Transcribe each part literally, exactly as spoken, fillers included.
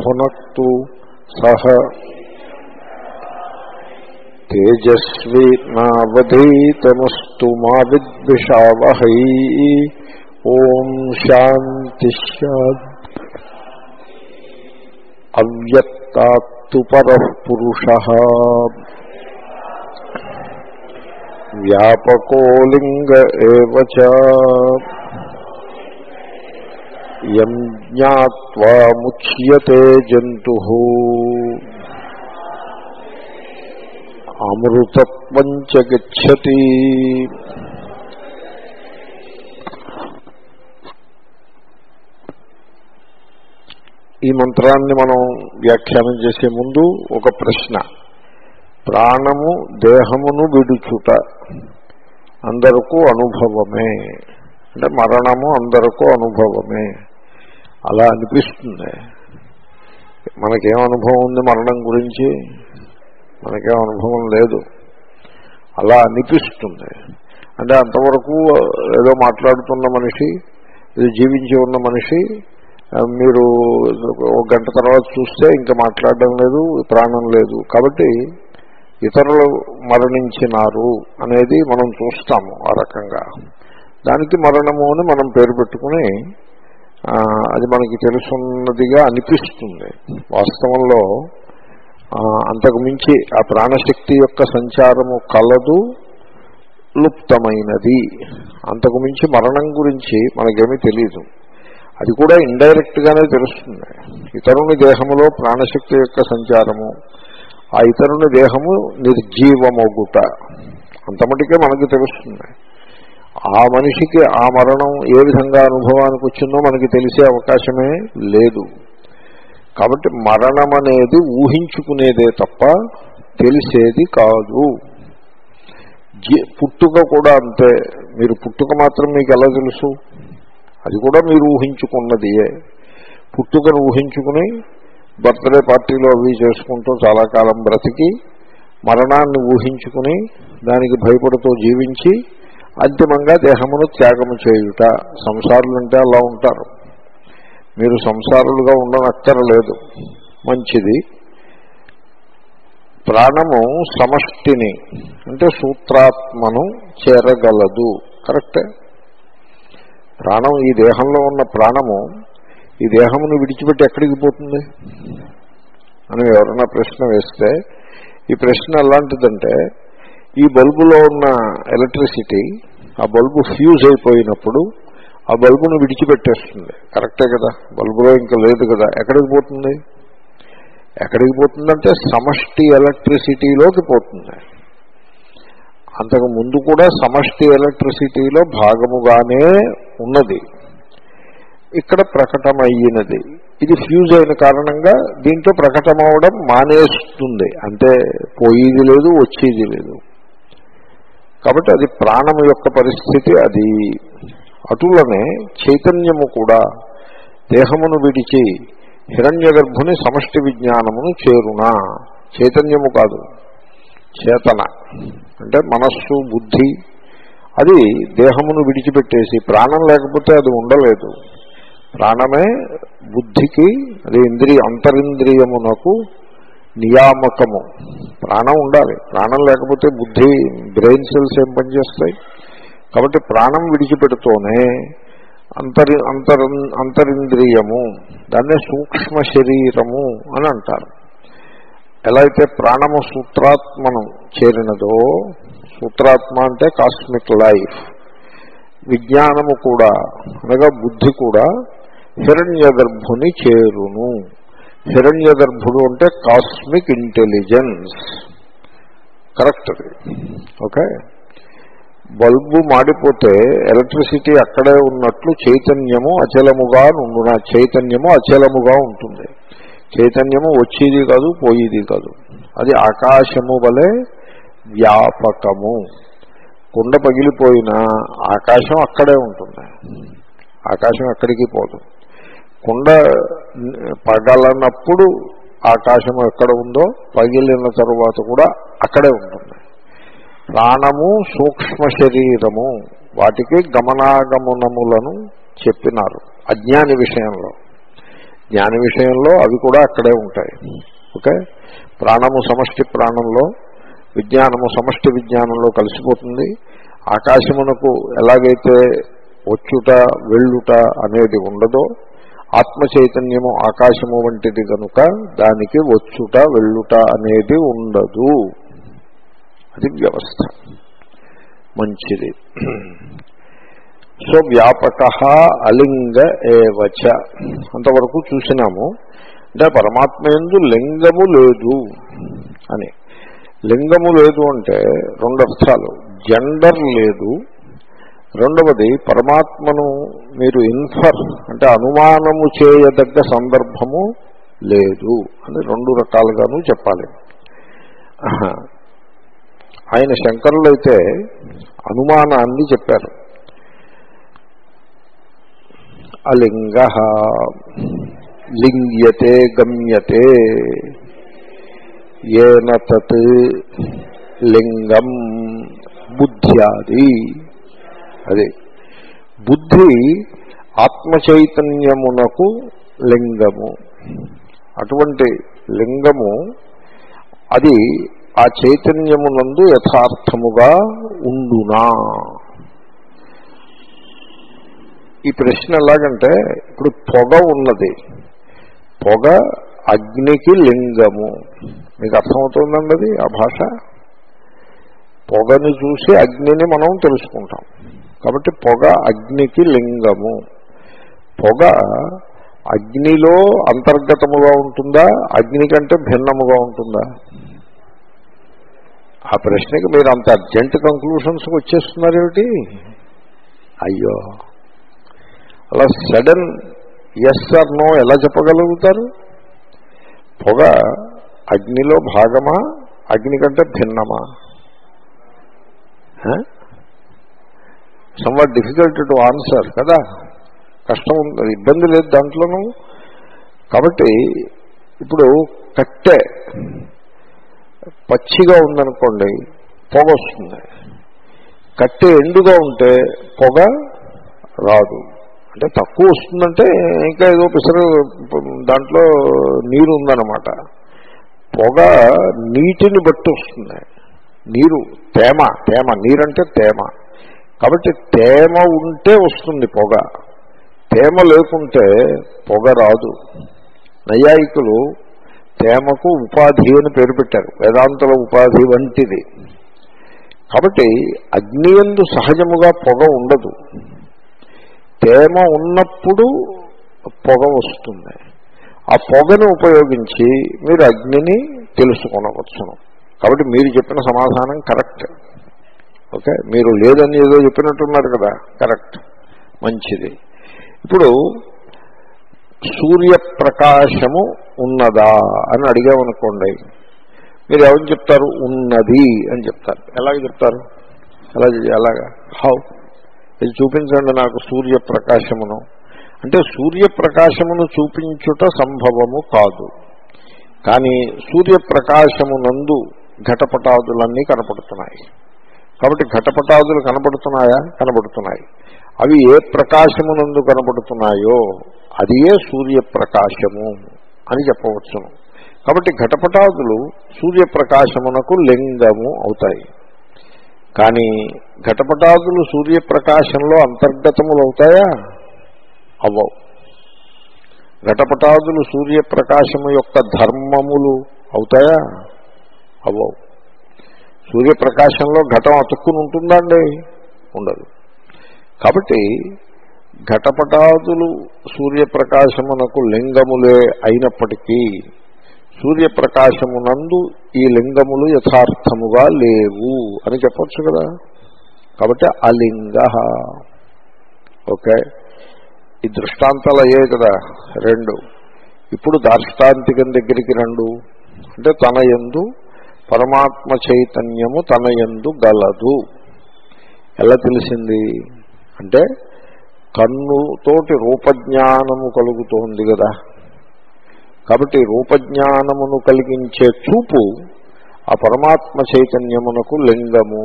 భునక్తు సహ తేజస్వి నావధీతమస్తు మా విద్విషావహై. ఓం శాంతి శాంతి. అవ్యక్తాత్తు పరః పురుషః వ్యాపకో లింగ ఏవ చ యం జ్ఞాత్వా ముచ్యతే జంతుః అమృతత్వం చ గచ్చతి. ఈ మంత్రాన్ని మనం వ్యాఖ్యానం చేసే ముందు ఒక ప్రశ్న. ప్రాణము దేహమును విడుచుట అందరికీ అనుభవమే, అంటే మరణము అందరికీ అనుభవమే. అలా అనిపిస్తుంది. మనకేం అనుభవం ఉంది మరణం గురించి? మనకేం అనుభవం లేదు. అలా అనిపిస్తుంది. అంటే అంతవరకు ఏదో మాట్లాడుతున్న మనిషి, ఏదో జీవించి ఉన్న మనిషి, మీరు ఒక గంట తర్వాత చూస్తే ఇంకా మాట్లాడడం లేదు, ప్రాణం లేదు. కాబట్టి ఇతరులు మరణించినారు అనేది మనం చూస్తాము. ఆ రకంగా దానికి మరణము అని మనం పేరు పెట్టుకుని అది మనకి తెలుసున్నదిగా అనిపిస్తుంది. వాస్తవంలో అంతకు మించి ఆ ప్రాణశక్తి యొక్క సంచారము కలదు, లుప్తమైనది. అంతకు మించి మరణం గురించి మనకేమీ తెలియదు. అది కూడా ఇండైరెక్ట్ గానే తెలుస్తుంది. ఇతరుని దేహములో ప్రాణశక్తి యొక్క సంచారము, ఆ ఇతరుని దేహము నిర్జీవమొగుట, అంతమటికే మనకు తెలుస్తుంది. ఆ మనిషికి ఆ మరణం ఏ విధంగా అనుభవానికి వచ్చిందో మనకి తెలిసే అవకాశమే లేదు. కాబట్టి మరణం అనేది ఊహించుకునేదే తప్ప తెలిసేది కాదు. పుట్టుక కూడా అంతే. మీరు పుట్టుక మాత్రం మీకు ఎలా తెలుసు? అది కూడా మీరు ఊహించుకున్నదియే. పుట్టుకను ఊహించుకుని బర్త్డే పార్టీలో అవి చేసుకుంటూ చాలా కాలం బ్రతికి, మరణాన్ని ఊహించుకుని దానికి భయపడుతూ జీవించి అంతిమంగా దేహమును త్యాగము చేయుట. సంసారులంటే అలా ఉంటారు. మీరు సంసారులుగా ఉండనక్కరలేదు. మంచిది. ప్రాణము సమష్టిని అంటే సూత్రాత్మను చేరగలదు. కరెక్టే. ప్రాణం, ఈ దేహంలో ఉన్న ప్రాణము ఈ దేహమును విడిచిపెట్టి ఎక్కడికి పోతుంది అని ఎవరైనా ప్రశ్న వేస్తే, ఈ ప్రశ్న ఎలాంటిదంటే, ఈ బల్బులో ఉన్న ఎలక్ట్రిసిటీ ఆ బల్బు ఫ్యూజ్ అయిపోయినప్పుడు ఆ బల్బును విడిచిపెట్టేస్తుంది. కరెక్టే కదా? బల్బులో ఇంకా లేదు కదా, ఎక్కడికి పోతుంది? ఎక్కడికి పోతుందంటే సమష్టి ఎలక్ట్రిసిటీలోకి పోతుంది. అంతకు ముందు కూడా సమష్టి ఎలక్ట్రిసిటీలో భాగముగానే ఉన్నది, ఇక్కడ ప్రకటమయ్యినది. ఇది ఫ్యూజ్ అయిన కారణంగా దీంట్లో ప్రకటమవడం మానేస్తుంది. అంటే పోయేది లేదు, వచ్చేది లేదు. కాబట్టి అది ప్రాణము యొక్క పరిస్థితి. అది అటులనే చైతన్యము కూడా దేహమును విడిచి హిరణ్యగర్భుని సమష్టి విజ్ఞానమును చేరునా. చైతన్యము కాదు, చేతన అంటే మనస్సు, బుద్ధి, అది దేహమును విడిచిపెట్టేసి, ప్రాణం లేకపోతే అది ఉండలేదు. ప్రాణమే బుద్ధికి, అది ఇంద్రియ అంతరింద్రియమునకు నియామకము. ప్రాణం ఉండాలి. ప్రాణం లేకపోతే బుద్ధి, బ్రెయిన్ సెల్స్ ఏం పనిచేస్తాయి? కాబట్టి ప్రాణం విడిచిపెడుతూనే అంతరి అంతర్ అంతరింద్రియము, దాన్నే సూక్ష్మ శరీరము అని అంటారు. ఎలా అయితే ప్రాణము సూత్రాత్మను చేరినదో, సూత్రాత్మ అంటే కాస్మిక్ లైఫ్, విజ్ఞానము కూడా అనగా బుద్ధి కూడా హిరణ్యగర్భుని చేరును. హిరణ్యగర్భుడు అంటే కాస్మిక్ ఇంటెలిజెన్స్. కరెక్ట్ అది. ఓకే. బల్బు మాడిపోతే ఎలక్ట్రిసిటీ అక్కడే ఉన్నట్లు చైతన్యము అచలముగా ఉండున. చైతన్యము అచలముగా ఉంటుంది. చైతన్యము వచ్చేది కాదు, పోయేది కాదు. అది ఆకాశము వలె వ్యాపకము. కుండ పగిలిపోయినా ఆకాశం అక్కడే ఉంటుంది. ఆకాశం ఎక్కడికి పోదు. కుండ పగలనప్పుడు ఆకాశం ఎక్కడ ఉందో పగిలిన తరువాత కూడా అక్కడే ఉంటుంది. ప్రాణము సూక్ష్మ శరీరము, వాటికి గమనాగమనములను చెప్పినారు అజ్ఞాని విషయంలో. జ్ఞాన విషయంలో అవి కూడా అక్కడే ఉంటాయి. ఓకే, ప్రాణము సమష్టి ప్రాణంలో, విజ్ఞానము సమష్టి విజ్ఞానంలో కలిసిపోతుంది. ఆకాశమునకు ఎలాగైతే వచ్చుట వెళ్ళుట అనేది ఉండదో, ఆత్మ చైతన్యము ఆకాశము వంటిది కనుక దానికి వచ్చుట వెళ్ళుట అనేది ఉండదు. అది వ్యవస్థ. మంచిది. సో వ్యాపక అలింగ ఏవచ అంతవరకు చూసినాము. అంటే పరమాత్మ యందు లింగము లేదు అని. లింగము లేదు అంటే రెండు అర్థాలు. జెండర్ లేదు, రెండవది పరమాత్మను మీరు ఇన్ఫర్ అంటే అనుమానము చేయదగ్గ సందర్భము లేదు అని రెండు రకాలుగాను చెప్పాలి. ఆయన శంకరులు అయితే అనుమానాన్ని చెప్పారు. అలింగ లింగ్యతే గమ్యతే ఏన తత్ లింగం బుద్ధ్యాది. అదే బుద్ధి ఆత్మచైతన్యమునకు లింగము. అటువంటి లింగము అది ఆ చైతన్యమునందు యథార్థముగా ఉండునా? ఈ ప్రశ్న ఎలాగంటే, ఇప్పుడు పొగ ఉన్నది, పొగ అగ్నికి లింగము. మీకు అర్థమవుతుందండి అది ఆ భాష? పొగని చూసి అగ్నిని మనం తెలుసుకుంటాం. కాబట్టి పొగ అగ్నికి లింగము. పొగ అగ్నిలో అంతర్గతముగా ఉంటుందా, అగ్ని కంటే భిన్నముగా ఉంటుందా? ఆ ప్రశ్నకి మీరు అంత అర్జెంట్ కంక్లూషన్స్కి వచ్చేస్తున్నారేమిటి? అయ్యో, అలా సడన్ ఎస్ ఆర్ నో ఎలా చెప్పగలుగుతారు? పొగ అగ్నిలో భాగమా, అగ్ని కంటే భిన్నమా? సమ్వాట్ డిఫికల్ట్ టు ఆన్సర్ కదా. కష్టం, ఇబ్బంది లేదు దాంట్లోనూ. కాబట్టి ఇప్పుడు కట్టె పచ్చిగా ఉందనుకోండి, పొగ వస్తుంది. కట్టె ఎండుగా ఉంటే పొగ రాదు. అంటే తక్కువ వస్తుందంటే ఇంకా ఏదో పిసరు దాంట్లో నీరు ఉందన్నమాట. పొగ నీటిని బట్టి వస్తుంది. నీరు తేమ, తేమ నీరంటే తేమ. కాబట్టి తేమ ఉంటే వస్తుంది పొగ, తేమ లేకుంటే పొగ రాదు. నైయాయికులు తేమకు ఉపాధి అని పేరు పెట్టారు, వేదాంతుల ఉపాధి వంటిది. కాబట్టి అగ్నియందు సహజముగా పొగ ఉండదు. తేమ ఉన్నప్పుడు పొగ వస్తుంది. ఆ పొగను ఉపయోగించి మీరు అగ్నిని తెలుసుకొనవచ్చును. కాబట్టి మీరు చెప్పిన సమాధానం కరెక్ట్. ఓకే, మీరు లేదని ఏదో చెప్పినట్టున్నారు కదా, కరెక్ట్, మంచిది. ఇప్పుడు సూర్యప్రకాశము ఉన్నదా అని అడిగామనుకోండి, మీరు ఏమని చెప్తారు? ఉన్నది అని చెప్తారు. ఎలాగ చెప్తారు? ఎలా ఎలాగా హౌ? ఇది చూపించండి నాకు సూర్యప్రకాశమును. అంటే సూర్యప్రకాశమును చూపించుట సంభవము కాదు. కానీ సూర్యప్రకాశమునందు ఘటపటాదులన్నీ కనపడుతున్నాయి. కాబట్టి ఘటపటాదులు కనపడుతున్నాయా? కనపడుతున్నాయి. అవి ఏ ప్రకాశమునందు కనపడుతున్నాయో అది ఏ సూర్యప్రకాశము అని చెప్పవచ్చును. కాబట్టి ఘటపటాదులు సూర్యప్రకాశమునకు లింగము అవుతాయి. కానీ ఘటపటాదులు సూర్యప్రకాశంలో అంతర్గతములు అవుతాయా? అవ్వవు. ఘటపటాదులు సూర్యప్రకాశము యొక్క ధర్మములు అవుతాయా? అవ్వవు. సూర్యప్రకాశంలో ఘటం అతుక్కుని ఉంటుందండి? ఉండదు. కాబట్టి ఘటపటాదులు సూర్యప్రకాశమునకు లింగములే అయినప్పటికీ సూర్యప్రకాశమునందు ఈ లింగములు యథార్థముగా లేవు అని చెప్పొచ్చు కదా. కాబట్టి అలింగ. ఓకే, ఈ దృష్టాంతాలు అయ్యాయి కదా రెండు. ఇప్పుడు దార్ష్టాంతికం దగ్గరికి రండు. అంటే తన యందు పరమాత్మ చైతన్యము తన యందు గలదు. ఎలా తెలిసింది అంటే కన్నుతోటి రూపజ్ఞానము కలుగుతోంది కదా. కాబట్టి రూపజ్ఞానమును కలిగించే చూపు ఆ పరమాత్మ చైతన్యమునకు లింగము.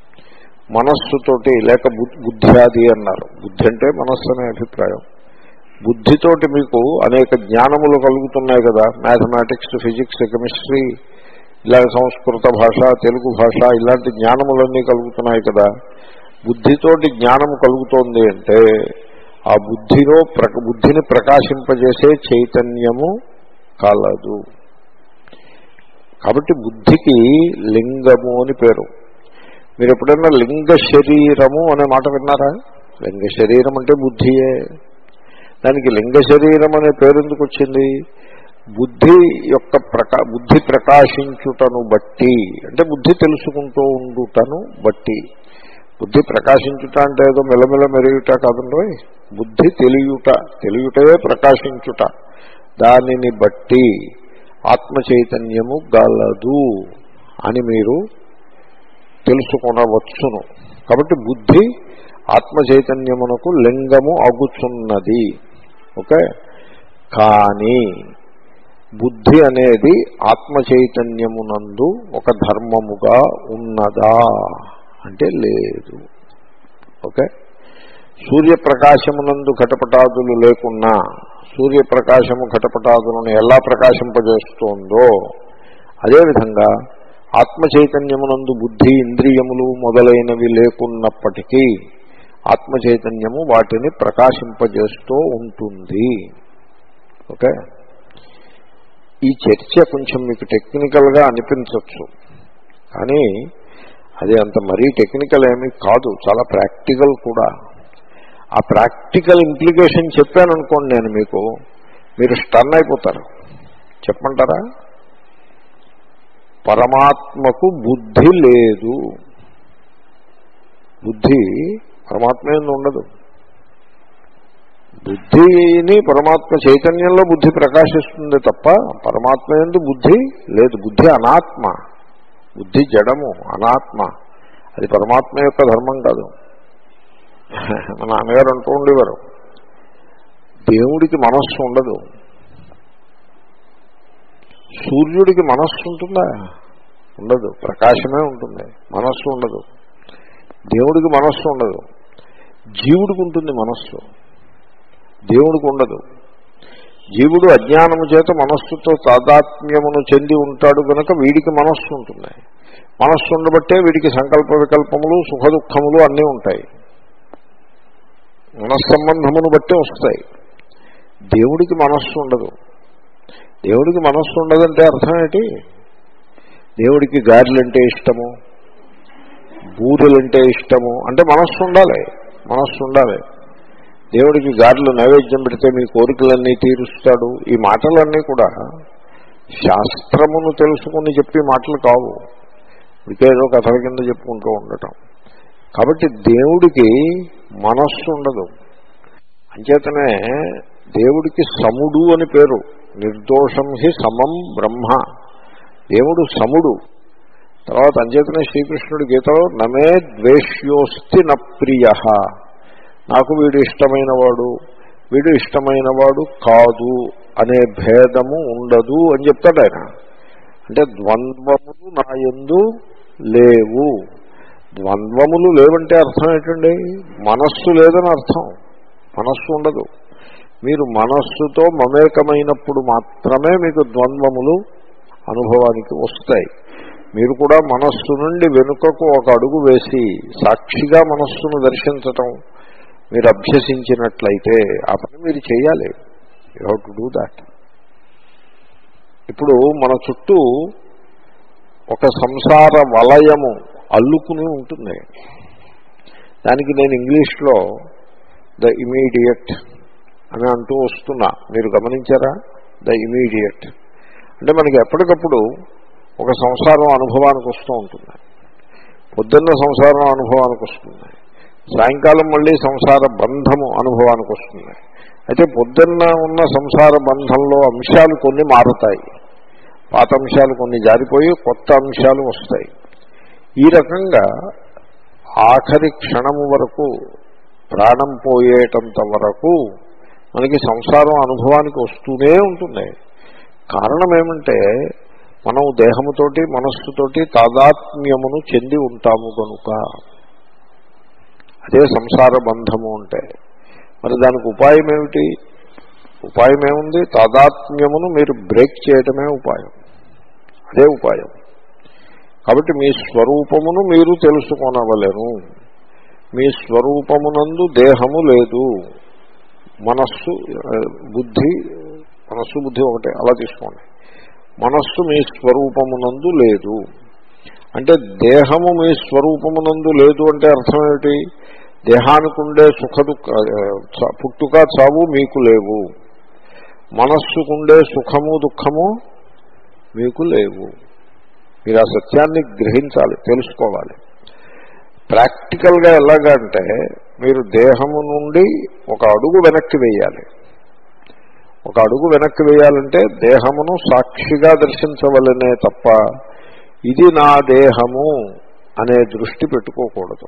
మనస్సుతోటి లేక బుద్ధ్యాది అన్నారు. బుద్ధి అంటే మనస్సు అనే అభిప్రాయం. బుద్ధితోటి మీకు అనేక జ్ఞానములు కలుగుతున్నాయి కదా, మ్యాథమెటిక్స్, ఫిజిక్స్, కెమిస్ట్రీ, ఇలా సంస్కృత భాష, తెలుగు భాష, ఇలాంటి జ్ఞానములన్నీ కలుగుతున్నాయి కదా. బుద్ధితోటి జ్ఞానము కలుగుతోంది అంటే ఆ బుద్ధిలో ప్రక బుద్ధిని ప్రకాశింపజేసే చైతన్యము కలదు. కాబట్టి బుద్ధికి లింగము అని పేరు. మీరు ఎప్పుడైనా లింగ శరీరము అనే మాట విన్నారా? లింగ శరీరం అంటే బుద్ధియే. దానికి లింగ శరీరం అనే పేరు ఎందుకు వచ్చింది? బుద్ధి యొక్క ప్రకా బుద్ధి ప్రకాశించుటను బట్టి, అంటే బుద్ధి తెలుసుకుంటూ ఉండుటను బట్టి. బుద్ధి ప్రకాశించుట అంటే ఏదో మెలమెల మెరుగుట కాదండి. బుద్ధి తెలియుట, తెలియుటయే ప్రకాశించుట. దానిని బట్టి ఆత్మ చైతన్యము గలదు అని మీరు తెలుసుకొనవచ్చును. కాబట్టి బుద్ధి ఆత్మ చైతన్యమునకు లింగము అగుచున్నది. ఓకే. కానీ బుద్ధి అనేది ఆత్మ చైతన్యమునందు ఒక ధర్మముగా ఉన్నదా అంటే లేదు. ఓకే. సూర్యప్రకాశమునందు ఘటపటాదులు లేకున్నా సూర్యప్రకాశము ఘటపటాదులను ఎలా ప్రకాశింపజేస్తోందో అదేవిధంగా ఆత్మ చైతన్యమునందు బుద్ధి, ఇంద్రియములు మొదలైనవి లేకున్నప్పటికీ ఆత్మ చైతన్యము వాటిని ప్రకాశింపజేస్తూ ఉంటుంది. ఓకే. ఈ చర్చ కొంచెం మీకు టెక్నికల్గా అనిపించవచ్చు, కానీ అది అంత మరీ టెక్నికల్ ఏమీ కాదు, చాలా ప్రాక్టికల్ కూడా. ఆ ప్రాక్టికల్ ఇంప్లికేషన్ చెప్పాననుకోండి నేను మీకు, మీరు స్టన్ అయిపోతారు. చెప్పమంటారా? పరమాత్మకు బుద్ధి లేదు. బుద్ధి పరమాత్మ యందు ఉండదు. బుద్ధిని పరమాత్మ చైతన్యంలో బుద్ధి ప్రకాశిస్తుంది తప్ప పరమాత్మ యందు బుద్ధి లేదు. బుద్ధి అనాత్మ, బుద్ధి జడము, అనాత్మ. అది పరమాత్మ యొక్క ధర్మం కాదు. మా నాన్నగారు అంటూ ఉండేవారు, దేవుడికి మనస్సు ఉండదు. సూర్యుడికి మనస్సు ఉంటుందా? ఉండదు. ప్రకాశమే ఉంటుంది, మనస్సు ఉండదు. దేవుడికి మనస్సు ఉండదు. జీవుడికి ఉంటుంది మనస్సు, దేవుడికి ఉండదు. జీవుడు అజ్ఞానము చేత మనస్సుతో తాదాత్మ్యమును చెంది ఉంటాడు కనుక వీడికి మనస్సు ఉంటుంది. మనస్సు ఉండబట్టే వీడికి సంకల్ప వికల్పములు, సుఖ దుఃఖములు అన్నీ ఉంటాయి. మనస్సంబంధమును బట్టే వస్తాయి. దేవుడికి మనస్సు ఉండదు. దేవుడికి మనస్సు ఉండదంటే అర్థం ఏంటి? దేవుడికి గారెలంటే ఇష్టము, బూరెలంటే ఇష్టము అంటే మనస్సు ఉండాలి, మనస్సు ఉండాలి. దేవుడికి గారెలు నైవేద్యం పెడితే మీ కోరికలన్నీ తీరుస్తాడు. ఈ మాటలన్నీ కూడా శాస్త్రమును తెలుసుకుని చెప్పే మాటలు కావు, ఇకేదో కథల కింద చెప్పుకుంటూ ఉండటం. కాబట్టి దేవుడికి మనస్సు ఉండదు. అంచేతనే దేవుడికి సముడు అని పేరు. నిర్దోషం హి సమం బ్రహ్మ. దేవుడు సముడు. తర్వాత అంచేతనే శ్రీకృష్ణుడి గీతలో నమే ద్వేష్యోస్తి న ప్రియ, నాకు వీడు ఇష్టమైన వాడు, వీడు ఇష్టమైన వాడు కాదు అనే భేదము ఉండదు అని చెప్తాడు ఆయన. అంటే ద్వంద్వములు నా యందు లేవు. ద్వంద్వములు లేవంటే అర్థం ఏంటండి? మనస్సు లేదని అర్థం. మనస్సు ఉండదు. మీరు మనస్సుతో మమేకమైనప్పుడు మాత్రమే మీకు ద్వంద్వములు అనుభవానికి వస్తాయి. మీరు కూడా మనస్సు నుండి వెనుకకు ఒక అడుగు వేసి సాక్షిగా మనస్సును దర్శించటం మీరు అభ్యసించినట్లయితే ఆ పని మీరు చేయాలి. You have to do that. ఇప్పుడు మన చుట్టూ ఒక సంసార వలయము అల్లుకుని ఉంటుంది. దానికి నేను ఇంగ్లీష్లో ద ఇమీడియట్ అని అంటూ వస్తున్నా. మీరు గమనించారా? ద ఇమీడియట్ అంటే మనకి ఎప్పటికప్పుడు ఒక సంసారం అనుభవానికి వస్తూ ఉంటుంది. పొద్దున్న సంసారం అనుభవానికి వస్తుంది, సాయంకాలం మళ్ళీ సంసార బంధము అనుభవానికి వస్తుంది. అయితే పొద్దున్న ఉన్న సంసార బంధంలో అంశాలు కొన్ని మారుతాయి, పాత అంశాలు కొన్ని జారిపోయి కొత్త అంశాలు వస్తాయి. ఈ రకంగా ఆఖరి క్షణము వరకు, ప్రాణం పోయేటంత వరకు మనకి సంసారం అనుభవానికి వస్తూనే ఉంటుంది. కారణం ఏమంటే మనం దేహముతోటి మనస్సుతోటి తాదాత్మ్యమును చెంది ఉంటాము కనుక. అదే సంసార బంధము అంటే. మరి దానికి ఉపాయం ఏమిటి? ఉపాయం ఏముంది? తాదాత్మ్యమును మీరు బ్రేక్ చేయటమే ఉపాయం, అదే ఉపాయం. కాబట్టి మీ స్వరూపమును మీరు తెలుసుకొనవలెను. మీ స్వరూపమునందు దేహము లేదు, మనస్సు బుద్ధి, మనస్సు బుద్ధి ఒకటే, అలా తీసుకోండి. మనస్సు మీ స్వరూపమునందు లేదు అంటే దేహము మీ స్వరూపమునందు లేదు అంటే అర్థం ఏమిటి? దేహానికి ఉండే సుఖ దుఃఖ పుట్టుక చావు మీకు లేవు, మనస్సుకుండే సుఖము దుఃఖము మీకు లేవు. మీరు ఆ సత్యాన్ని గ్రహించాలి, తెలుసుకోవాలి. ప్రాక్టికల్గా ఎలాగంటే మీరు దేహము నుండి ఒక అడుగు వెనక్కి వేయాలి. ఒక అడుగు వెనక్కి వేయాలంటే దేహమును సాక్షిగా దర్శించవలనే తప్ప ఇది నా దేహము అనే దృష్టి పెట్టుకోకూడదు.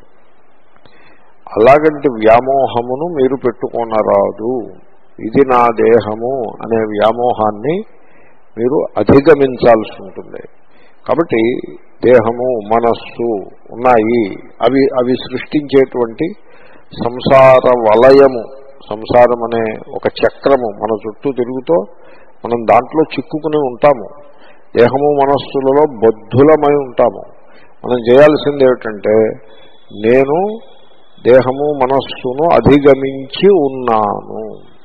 అలాగంటి వ్యామోహమును మీరు పెట్టుకోనరాదు. ఇది నా దేహము అనే వ్యామోహాన్ని మీరు అధిగమించాల్సి ఉంటుంది. కాబట్టి దేహము మనస్సు ఉన్నాయి, అవి అవి సృష్టించేటువంటి సంసార వలయము, సంసారం అనే ఒక చక్రము మన చుట్టూ తిరుగుతూ మనం దాంట్లో చిక్కుకుని ఉంటాము. దేహము మనస్సులలో బద్ధులమై ఉంటాము. మనం చేయాల్సింది ఏమిటంటే నేను దేహము మనస్సును అధిగమించి ఉన్నాను,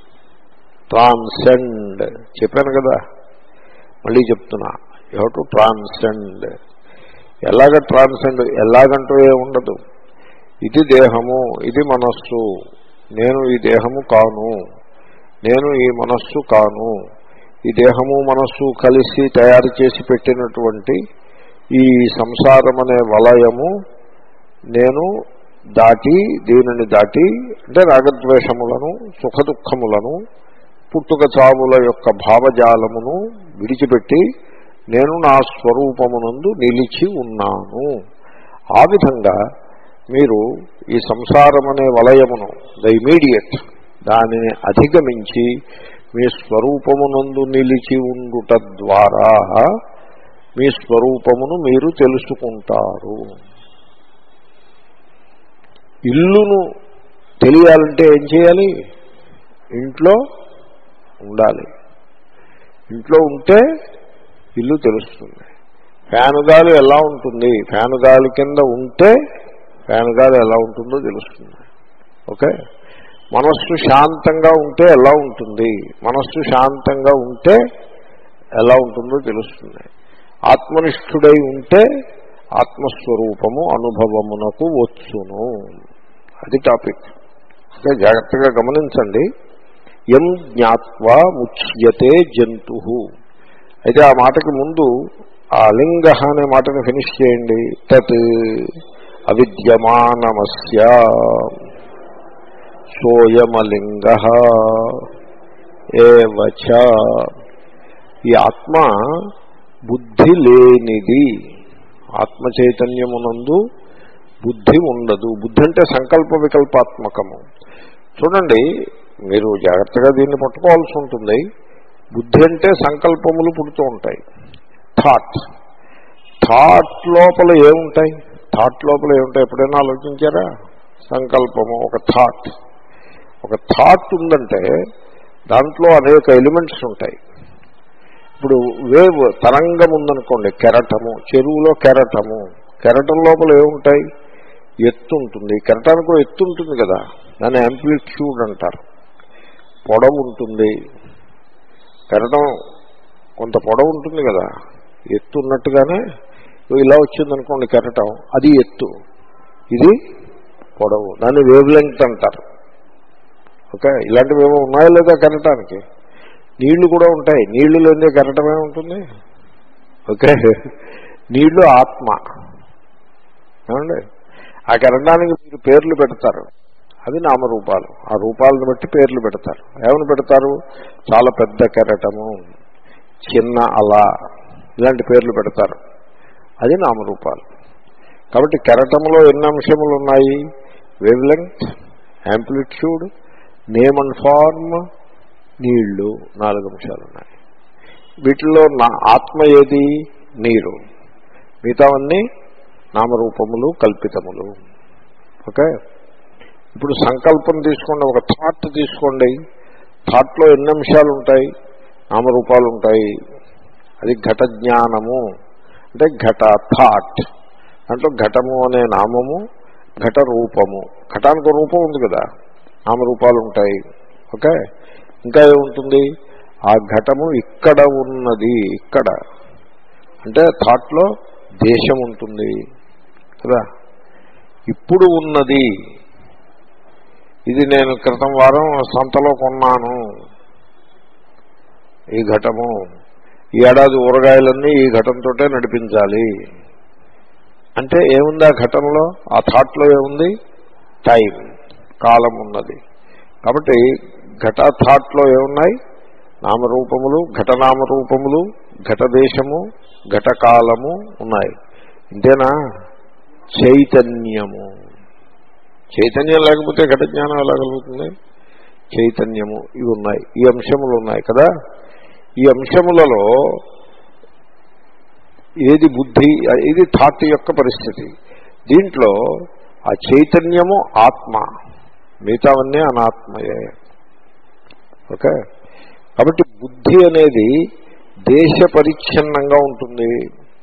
ట్రాన్సెండ్. చెప్పాను కదా, మళ్ళీ చెప్తున్నా, యూ హ్యావ్ టు ట్రాన్సెండ్. ఎలాగ ట్రాన్సెండ్? ఎలాగంటూ ఏ ఉండదు. ఇది దేహము, ఇది మనస్సు, నేను ఈ దేహము కాను, నేను ఈ మనస్సు కాను. ఈ దేహము మనస్సు కలిసి తయారు చేసి పెట్టినటువంటి ఈ సంసారం అనే వలయము నేను దాటి, దీనిని దాటి అంటే రాగద్వేషములను సుఖ దుఃఖములను పుట్టుక చావుల యొక్క భావజాలమును విడిచిపెట్టి నేను నా స్వరూపమునందు నిలిచి ఉన్నాను. ఆ విధంగా మీరు ఈ సంసారమనే వలయమును, ద ఇమీడియట్, దానిని అధిగమించి మీ స్వరూపమునందు నిలిచి ఉండుట ద్వారా మీ స్వరూపమును మీరు తెలుసుకుంటారు. ఇల్లును తెలియాలంటే ఏం చేయాలి? ఇంట్లో ఉండాలి. ఇంట్లో ఉంటే ఇల్లు తెలుస్తుంది. ఫ్యాను గాలి ఎలా ఉంటుంది? ఫ్యాను గాలి కింద ఉంటే ఫ్యాను గాలి ఎలా ఉంటుందో తెలుస్తుంది. ఓకే. మనస్సు శాంతంగా ఉంటే ఎలా ఉంటుంది? మనస్సు శాంతంగా ఉంటే ఎలా ఉంటుందో తెలుస్తుంది. ఆత్మనిష్ఠుడై ఉంటే ఆత్మస్వరూపము అనుభవమునకు వచ్చును. అది టాపిక్. అంటే జాగ్రత్తగా గమనించండి. యం జ్ఞాత్వా ముచ్యతే జంతు. అయితే ఆ మాటకి ముందు ఆ లింగ అనే మాటను ఫినిష్ చేయండి. తత్ అవిద్యమానమస్య సోయమలింగ ఏవచ. ఈ ఆత్మ బుద్ధి లేనిది. ఆత్మ చైతన్యమునందు బుద్ధి ఉండదు. బుద్ధి అంటే సంకల్ప వికల్పాత్మకము. చూడండి, మీరు జాగ్రత్తగా దీన్ని పట్టుకోవాల్సి ఉంటుంది. బుద్ధి అంటే సంకల్పములు పుడుతూ ఉంటాయి. థాట్ థాట్ లోపల ఏముంటాయి? థాట్ లోపల ఏముంటాయి? ఎప్పుడైనా ఆలోచించారా? సంకల్పము ఒక థాట్. ఒక థాట్ ఉందంటే దాంట్లో అనేక ఎలిమెంట్స్ ఉంటాయి. ఇప్పుడు వేవ్ తరంగం ఉందనుకోండి, కెరటము, చెరువులో కెరటము, కెరటం లోపల ఏముంటాయి? ఎత్తు ఉంటుంది. కెరటానికి ఎత్తు ఉంటుంది కదా, దాన్ని యాంప్లిట్యూడ్ అంటారు. పొడవు ఉంటుంది. కెరటం కొంత పొడవు ఉంటుంది కదా, ఎత్తు ఉన్నట్టుగానే ఇలా వచ్చిందనుకోండి కెరటం, అది ఎత్తు, ఇది పొడవు, దాన్ని వేవ్ లెంగ్త్ అంటారు. ఓకే. ఇలాంటివి ఏమో ఉన్నాయో లేదా కెరటానికి? నీళ్లు కూడా ఉంటాయి. నీళ్లు లేదే కెరటమే ఉంటుంది. ఓకే. నీళ్లు ఆత్మ. ఏమండి? ఆ కెరటానికి మీరు పేర్లు పెడతారు, అవి నామరూపాలు. ఆ రూపాలను బట్టి పేర్లు పెడతారు. ఏమని పెడతారు? చాలా పెద్ద కెరటము, చిన్న అలా, ఇలాంటి పేర్లు పెడతారు. అది నామరూపాలు. కాబట్టి కెరటంలో ఎన్ని అంశములు ఉన్నాయి? Wave length, amplitude, name and form, నీళ్లు, నాలుగు అంశాలు ఉన్నాయి. వీటిల్లో నా ఆత్మ ఏది? నీరు. మిగతావన్నీ నామరూపములు, కల్పితములు. ఓకే. ఇప్పుడు సంకల్పం తీసుకోండి, ఒక థాట్ తీసుకోండి. థాట్లో ఎన్ని అంశాలు ఉంటాయి? నామరూపాలు ఉంటాయి. అది ఘట జ్ఞానము అంటే ఘట థాట్. దాంట్లో ఘటము అనే నామము, ఘట రూపము. ఘటానికి రూపం ఉంది కదా, నామరూపాలు ఉంటాయి. ఓకే, ఇంకా ఏముంటుంది? ఆ ఘటము ఇక్కడ ఉన్నది. ఇక్కడ అంటే థాట్లో దేశం ఉంటుంది కదా. ఇప్పుడు ఉన్నది, ఇది నేను క్రితం వారం సంతలో కొన్నాను ఈ ఘటము, ఈ ఏడాది ఊరగాయలన్నీ ఈ ఘటంతో నడిపించాలి అంటే ఏముంది ఆ ఘటనలో? ఆ థాట్లో ఏముంది? టైం, కాలం ఉన్నది. కాబట్టి ఘట థాట్లో ఏమున్నాయి? నామరూపములు, ఘటనామరూపములు, ఘటదేశము, ఘటకాలము ఉన్నాయి. ఇంతేనా? చైతన్యము. చైతన్యం లేకపోతే ఘట జ్ఞానం ఎలా కలుగుతుంది? చైతన్యము, ఇవి ఉన్నాయి. ఈ అంశములు ఉన్నాయి కదా. ఈ అంశములలో ఏది బుద్ధి? ఇది థాట్ యొక్క పరిస్థితి. దీంట్లో ఆ చైతన్యము ఆత్మ, మిగతావన్నీ అనాత్మయే. ఓకే, కాబట్టి బుద్ధి అనేది దేశ పరిచ్ఛిన్నంగా ఉంటుంది,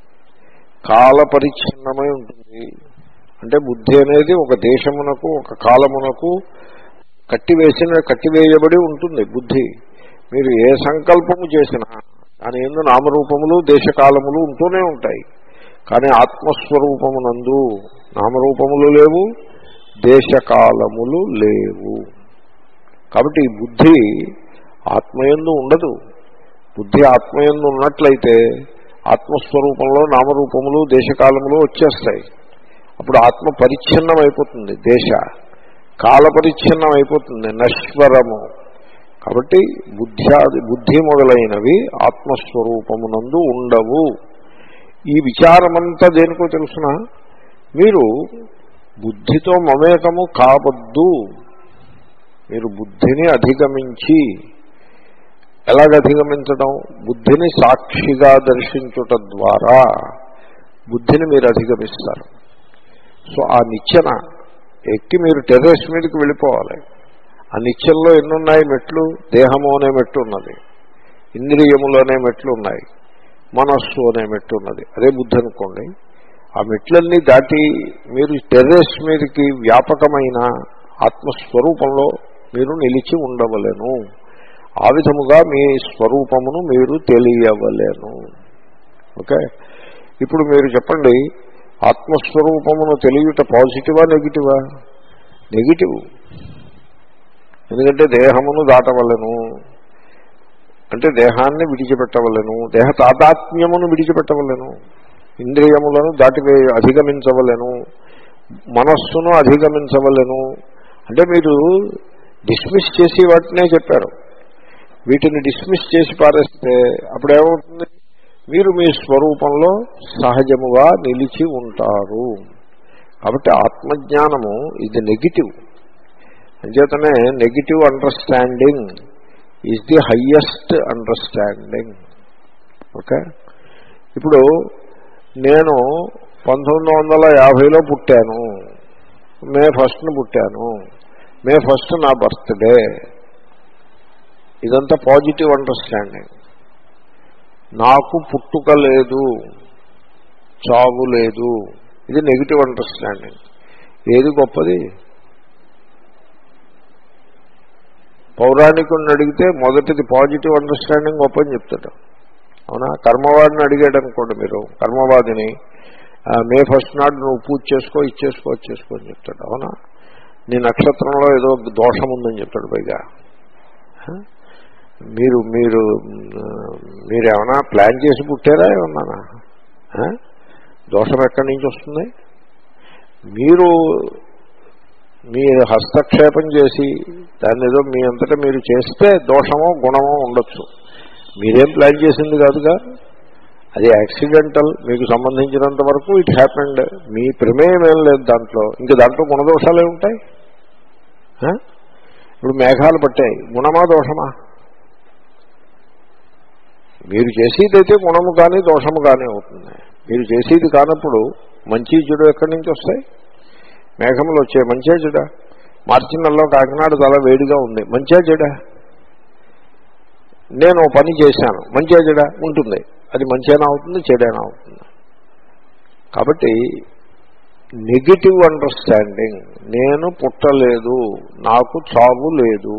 కాల పరిచ్ఛిన్నమై ఉంటుంది. అంటే బుద్ధి అనేది ఒక దేశమునకు, ఒక కాలమునకు కట్టివేసిన కట్టివేయబడి ఉంటుంది బుద్ధి. మీరు ఏ సంకల్పము చేసినా దాని యందు నామరూపములు, దేశకాలములు ఉంటూనే ఉంటాయి. కానీ ఆత్మస్వరూపమునందు నామరూపములు లేవు, దేశకాలములు లేవు. కాబట్టి ఈ బుద్ధి ఆత్మయందు ఉండదు. బుద్ధి ఆత్మయందు ఉన్నట్లయితే ఆత్మస్వరూపంలో నామరూపములు, దేశకాలములు వచ్చేస్తాయి. అప్పుడు ఆత్మ పరిచ్ఛిన్నం అయిపోతుంది, దేశ కాల పరిచ్ఛిన్నం అయిపోతుంది, నశ్వరము. కాబట్టి బుద్ధి బుద్ధి మొదలైనవి ఆత్మస్వరూపమునందు ఉండవు. ఈ విచారమంతా దేనికో తెలుసిన, మీరు బుద్ధితో మమేకము కావద్దు. మీరు బుద్ధిని అధిగమించి, ఎలాగ అధిగమించడం? బుద్ధిని సాక్షిగా దర్శించుట ద్వారా బుద్ధిని మీరు అధిగమిస్తారు. సో ఆ నిచ్చెన ఎక్కి మీరు టెర్రస్ మీదకి వెళ్ళిపోవాలి. ఆ నిచ్చెనలో ఎన్నున్నాయి మెట్లు? దేహము అనే మెట్టు ఉన్నది, ఇంద్రియములు అనే మెట్లు ఉన్నాయి, మనస్సు అనే మెట్టు ఉన్నది. అదే బుద్ధి అనుకోండి. ఆ మెట్లన్నీ దాటి మీరు టెర్రస్ మీదకి వ్యాపకమైన ఆత్మస్వరూపంలో మీరు నిలిచి ఉండవలేను. ఆ విధముగా మీ స్వరూపమును మీరు తెలియవలేను. ఓకే, ఇప్పుడు మీరు చెప్పండి, ఆత్మస్వరూపమును తెలియట పాజిటివా నెగిటివా? నెగిటివ్. ఎందుకంటే దేహమును దాటవలను, అంటే దేహాన్ని విడిచిపెట్టవలను, దేహ తాదాత్మ్యమును విడిచిపెట్టవలను, ఇంద్రియములను దాటివే అధిగమించవలను, మనస్సును అధిగమించవలను. అంటే మీరు డిస్మిస్ చేసి వాటినే చెప్పారు. వీటిని డిస్మిస్ చేసి పారేస్తే అప్పుడేమవుతుంది? మీరు మీ స్వరూపంలో సహజముగా నిలిచి ఉంటారు. కాబట్టి ఆత్మజ్ఞానము ఇది నెగిటివ్. అంచేతనే negative understanding is the highest understanding. Okay, ఇప్పుడు నేను పంతొమ్మిది వందల యాభైలో పుట్టాను, మే ఫస్ట్ను పుట్టాను, మే ఫస్ట్ నా బర్త్డే. ఇదంతా పాజిటివ్ అండర్స్టాండింగ్. నాకు పుట్టుక లేదు, చావు లేదు, ఇది నెగిటివ్ అండర్స్టాండింగ్. ఏది గొప్పది? పౌరాణికుడిని అడిగితే మొదటిది పాజిటివ్ అండర్స్టాండింగ్ గొప్పని చెప్తాడు. అవునా? కర్మవాడిని అడిగాడు అనుకోండి, మీరు కర్మవాదిని, మే ఫస్ట్ నాడు నువ్వు పూజ చేసుకో, ఇచ్చేసుకో, ఇచ్చేసుకో అని చెప్తాడు. అవునా? నీ నక్షత్రంలో ఏదో దోషం ఉందని చెప్తాడు. పైగా మీరు మీరు మీరేమన్నా ప్లాన్ చేసి పుట్టారా? ఏమన్నానా? దోషం ఎక్కడి నుంచి వస్తుంది? మీరు మీ హస్తక్షేపం చేసి దాన్ని ఏదో మీ అంతటా మీరు చేస్తే దోషమో గుణమో ఉండొచ్చు. మీరేం ప్లాన్ చేసింది కాదుగా, అది యాక్సిడెంటల్. మీకు సంబంధించినంత వరకు ఇట్ హ్యాపెండ్. మీ ప్రమేయం ఏం లేదు దాంట్లో. ఇంకా దాంట్లో గుణదోషాలే ఉంటాయి. ఇప్పుడు మేఘాలు పట్టాయి, గుణమా దోషమా? మీరు చేసేదైతే గుణము కానీ దోషము కానీ అవుతుంది. మీరు చేసేది కానప్పుడు మంచి చెడు ఎక్కడి నుంచి వస్తాయి? మేఘములు వచ్చాయి, మంచిగా చెడా? మార్చి నెలలో కాకినాడ చాలా వేడిగా ఉంది, మంచిగా చెడా? నేను పని చేశాను, మంచిగా చెడా ఉంటుంది, అది మంచిగానే అవుతుంది, చెడైనా అవుతుంది. కాబట్టి నెగటివ్ అండర్స్టాండింగ్, నేను పుట్టలేదు, నాకు చావు లేదు,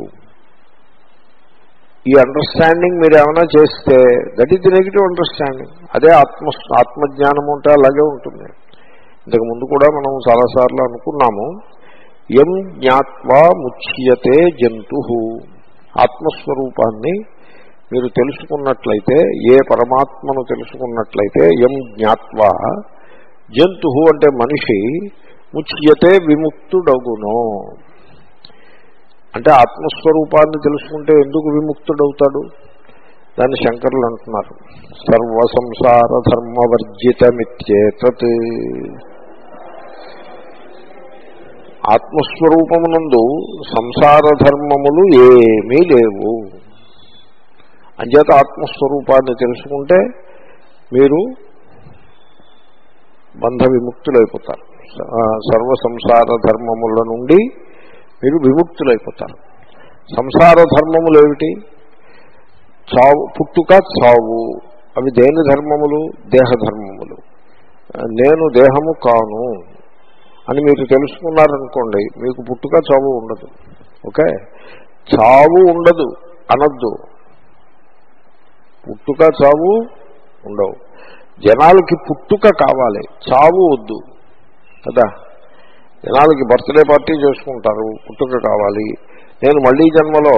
ఈ అండర్స్టాండింగ్ మీరు ఏమైనా చేస్తే that is the negative understanding. అదే ఆత్మ ఆత్మజ్ఞానం ఉంటే అలాగే ఉంటుంది. ఇంతకు ముందు కూడా మనం చాలాసార్లు అనుకున్నాము, యం జ్ఞాత్వా ముచ్యతే జంతు, ఆత్మస్వరూపాన్ని మీరు తెలుసుకున్నట్లయితే, ఏ పరమాత్మను తెలుసుకున్నట్లయితే, యం జ్ఞాత్వా జంతు అంటే మనిషి, ముచ్యతే విముక్తుడగునో, అంటే ఆత్మస్వరూపాన్ని తెలుసుకుంటే ఎందుకు విముక్తుడవుతాడు? దాన్ని శంకరులు అంటున్నారు, సర్వ సంసార ధర్మవర్జితమిత్యేతత్. ఆత్మస్వరూపమునందు సంసార ధర్మములు ఏమీ లేవు. అంచేత ఆత్మస్వరూపాన్ని తెలుసుకుంటే మీరు బంధ విముక్తులైపోతారు. సర్వ సంసార ధర్మముల నుండి మీరు విముక్తులైపోతారు. సంసార ధర్మములు ఏమిటి? చావు, పుట్టుక, చావు. అవి దేని ధర్మములు? దేహధర్మములు. నేను దేహము కాను అని మీరు తెలుసుకున్నారనుకోండి, మీకు పుట్టుక చావు ఉండదు. ఓకే, చావు ఉండదు అనద్దు, పుట్టుక చావు ఉండవు. జనాలకి పుట్టుక కావాలి, చావు వద్దు కదా. జనాలకి బర్త్డే పార్టీ చేసుకుంటారు, పుట్టుక కావాలి. నేను మళ్లీ జన్మలో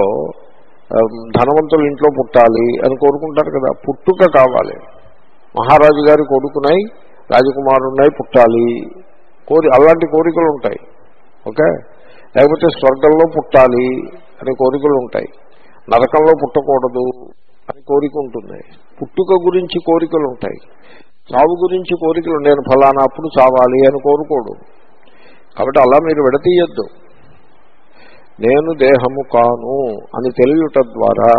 ధనవంతుల ఇంట్లో పుట్టాలి అని కోరుకుంటారు కదా, పుట్టుక కావాలి. మహారాజు గారి కొడుకునై రాజకుమారునై పుట్టాలి కోరి, అలాంటి కోరికలు ఉంటాయి. ఓకే, లేకపోతే స్వర్గంలో పుట్టాలి అనే కోరికలు ఉంటాయి, నరకంలో పుట్టకూడదు అని కోరిక ఉంటుంది. పుట్టుక గురించి కోరికలు ఉంటాయి, చావు గురించి కోరికలు, నేను ఫలానా అప్పుడు చావాలి అని కోరుకోడు. కాబట్టి అలా మీరు విడతీయద్దు. నేను దేహము కాను అని తెలియట ద్వారా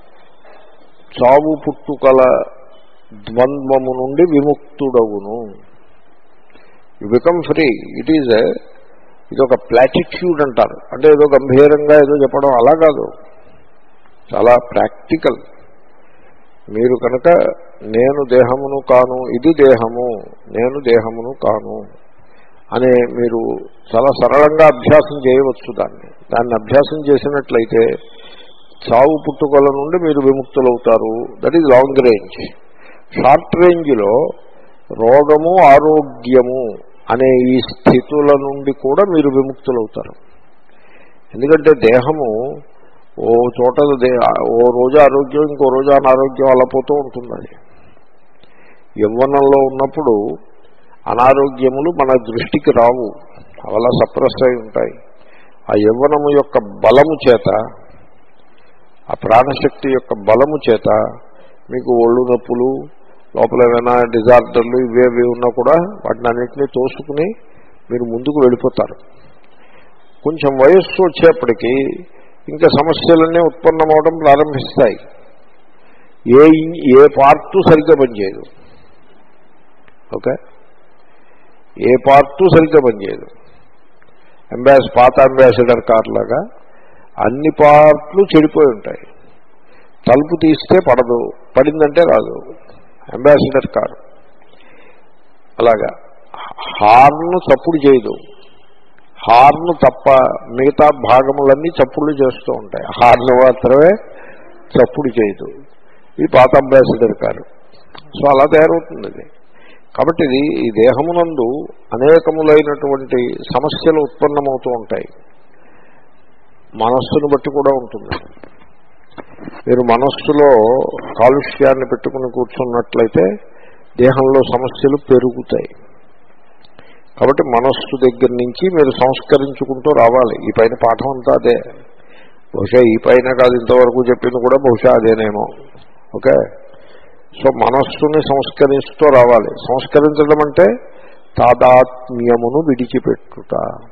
చావు పుట్టుకల ద్వంద్వము నుండి విముక్తుడవును. You become free. It is ఇది ఒక ప్లాటిట్యూడ్ అంటారు, అంటే ఏదో గంభీరంగా ఏదో చెప్పడం అలా కాదు, చాలా ప్రాక్టికల్. మీరు కనుక నేను దేహమును కాను, ఇది దేహము, నేను దేహమును కాను అని మీరు చాలా సరళంగా అభ్యాసం చేయవచ్చు. దాన్ని దాన్ని అభ్యాసం చేసినట్లయితే చావు పుట్టుకల నుండి మీరు విముక్తులవుతారు. That is long range. Short రేంజ్లో రోగము, ఆరోగ్యము అనే ఈ స్థితుల నుండి కూడా మీరు విముక్తులవుతారు. ఎందుకంటే దేహము ఓ చోట ఓ రోజు ఆరోగ్యం, ఇంకో రోజు అనారోగ్యం అలా పోతూ ఉంటుంది. అది యవ్వనంలో ఉన్నప్పుడు అనారోగ్యములు మన దృష్టికి రావు, అలా సప్రెస్ అయి ఉంటాయి. ఆ యవ్వనము యొక్క బలము చేత, ఆ ప్రాణశక్తి యొక్క బలము చేత మీకు ఒళ్ళు నొప్పులు, లోపల ఏమైనా డిజార్డర్లు ఇవేవి ఉన్నా కూడా వాటిని అన్నింటినీ తోసుకుని మీరు ముందుకు వెళ్ళిపోతారు. కొంచెం వయస్సు వచ్చేప్పటికీ ఇంకా సమస్యలన్నీ ఉత్పన్నమవడం ప్రారంభిస్తాయి. ఏ ఏ పార్టు సరిగ్గా పనిచేయదు. ఓకే, ఏ పార్టు సరిగ్గా పనిచేయదు. అంబాస్ పాత అంబాసిడర్ కార్ లాగా అన్ని పార్ట్లు చెడిపోయి ఉంటాయి. తలుపు తీస్తే పడదు, పడిందంటే రాదు. అంబాసిడర్ కారు అలాగా. హార్న్ చప్పుడు చేయదు, హార్న్ తప్ప మిగతా భాగములన్నీ చప్పుళ్ళు చేస్తూ ఉంటాయి, హార్న్ మాత్రమే చప్పుడు చేయదు. ఇది పాత అంబాసిడర్ కారు. సో అలా తయారవుతుంది ఇది. కాబట్టి ఇది ఈ దేహమునందు అనేకములైనటువంటి సమస్యలు ఉత్పన్నమవుతూ ఉంటాయి. మనస్సును బట్టి కూడా ఉంటుంది. మీరు మనస్సులో కాలుష్యాన్ని పెట్టుకుని కూర్చున్నట్లయితే దేహంలో సమస్యలు పెరుగుతాయి. కాబట్టి మనస్సు దగ్గర నుంచి మీరు సంస్కరించుకుంటూ రావాలి. ఈ పైన పాఠం అంతా అదే. బహుశా ఈ పైన కాదు, ఇంతవరకు చెప్పింది కూడా బహుశా అదేనేమో. ఓకే, సో మనస్సుని సంస్కరిస్తూ రావాలి. సంస్కరించడం అంటే తాదాత్మ్యమును విడిచిపెట్టుట,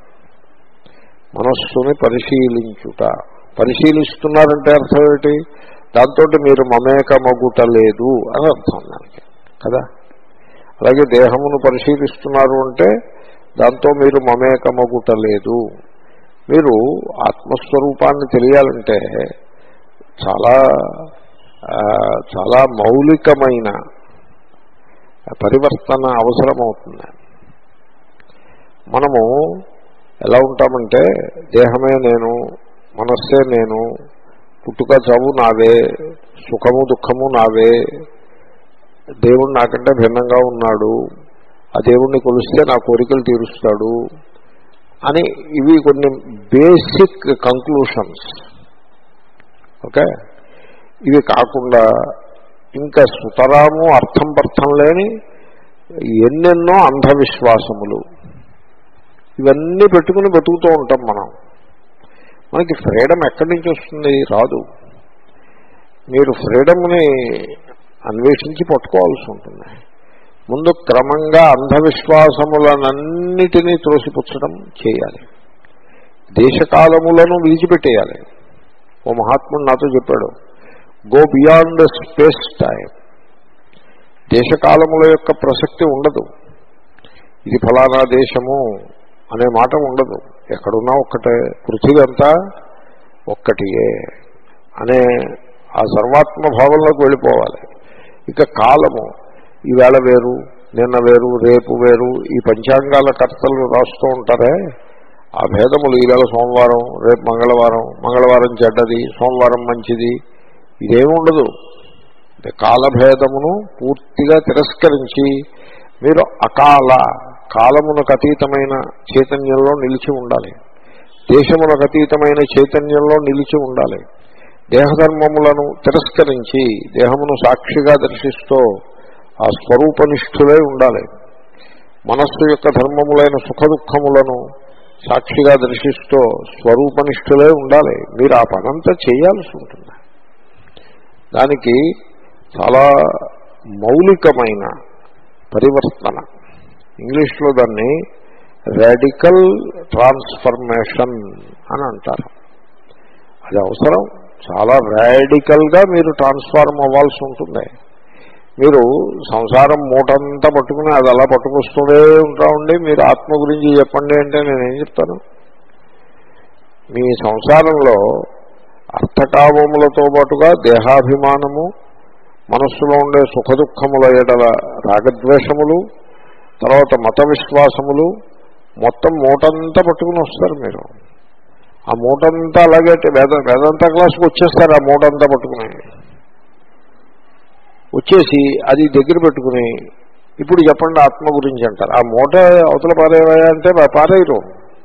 మనస్సుని పరిశీలించుట. పరిశీలిస్తున్నారంటే అర్థం ఏమిటి? దాంతో మీరు మమేకమగుట లేదు అని అర్థం దానికి కదా. అలాగే దేహమును పరిశీలిస్తున్నారు అంటే దాంతో మీరు మమేకమగుట లేదు. మీరు ఆత్మస్వరూపాన్ని తెలియాలంటే చాలా చాలా మౌలికమైన పరివర్తన అవసరమవుతుంది. మనము ఎలా ఉంటామంటే దేహమే నేను, మనస్సే నేను, పుట్టుక చావు నావే, సుఖము దుఃఖము నావే, దేవుడు నాకంటే భిన్నంగా ఉన్నాడు, ఆ దేవుణ్ణి కొలిస్తే నా కోరికలు తీరుస్తాడు అని ఇవి కొన్ని బేసిక్ కంక్లూషన్స్. ఓకే, ఇవి కాకుండా ఇంకా సుతరాము అర్థం పర్థం లేని ఎన్నెన్నో అంధవిశ్వాసములు ఇవన్నీ పెట్టుకుని బతుకుతూ ఉంటాం మనం. మనకి ఫ్రీడమ్ ఎక్కడి నుంచి వస్తుంది? రాదు. మీరు ఫ్రీడమ్ని అన్వేషించి పట్టుకోవాల్సి ఉంటుంది. ముందు క్రమంగా అంధవిశ్వాసములనన్నిటినీ త్రోసిపుచ్చడం చేయాలి. దేశకాలములను విడిచిపెట్టేయాలి. ఓ మహాత్ముడు నాతో చెప్పాడు, గో బియాండ్ స్పేస్ టైం. దేశకాలముల యొక్క ప్రసక్తి ఉండదు. ఇది ఫలానా దేశము అనే మాట ఉండదు. ఎక్కడున్నా ఒక్కటే, పృథివీ అంతా ఒక్కటియే అనే ఆ సర్వాత్మ భావంలోకి వెళ్ళిపోవాలి. ఇక కాలము, ఈవేళ వేరు, నిన్న వేరు, రేపు వేరు, ఈ పంచాంగాల కర్తలు రాస్తూ ఉంటారే, ఆ భేదములు ఈవేళ సోమవారం, రేపు మంగళవారం, మంగళవారం చెడ్డది, సోమవారం మంచిది, ఇదేమి ఉండదు. కాలభేదమును పూర్తిగా తిరస్కరించి మీరు అకాల కాలమునకు అతీతమైన చైతన్యంలో నిలిచి ఉండాలి. దేశమునకు అతీతమైన చైతన్యంలో నిలిచి ఉండాలి. దేహధర్మములను తిరస్కరించి దేహమును సాక్షిగా దర్శిస్తూ ఆ స్వరూపనిష్ఠులై ఉండాలి. మనస్సు యొక్క ధర్మములైన సుఖ దుఃఖములను సాక్షిగా దర్శిస్తూ స్వరూపనిష్ఠులై ఉండాలి. మీరు ఆ పనంతా చేయాల్సి ఉంటుంది. దానికి చాలా మౌలికమైన పరివర్తన, ఇంగ్లీష్లో దాన్ని రాడికల్ ట్రాన్స్ఫర్మేషన్ అని అంటారు. అది అవసరం. చాలా రాడికల్గా మీరు ట్రాన్స్ఫార్మ్ అవ్వాల్సి ఉంటుంది. మీరు సంసారం మూటంతా పట్టుకుని అది అలా పట్టుకొస్తూనే ఉంటా ఉండి మీరు ఆత్మ గురించి చెప్పండి అంటే నేనేం చెప్తాను? మీ సంసారంలో అర్థకామములతో పాటుగా దేహాభిమానము, మనస్సులో ఉండే సుఖ దుఃఖముల ఎడల రాగద్వేషములు, తర్వాత మత విశ్వాసములు, మొత్తం మూటంతా పట్టుకుని వస్తారు మీరు. ఆ మూటంతా అలాగే వేద వేదాంత క్లాసుకు వచ్చేస్తారు. ఆ మూటంతా పట్టుకుని వచ్చేసి అది దగ్గర పెట్టుకుని ఇప్పుడు చెప్పండి ఆత్మ గురించి అంటారు. ఆ మూట అవతల పారేవా అంటే పారేయరు.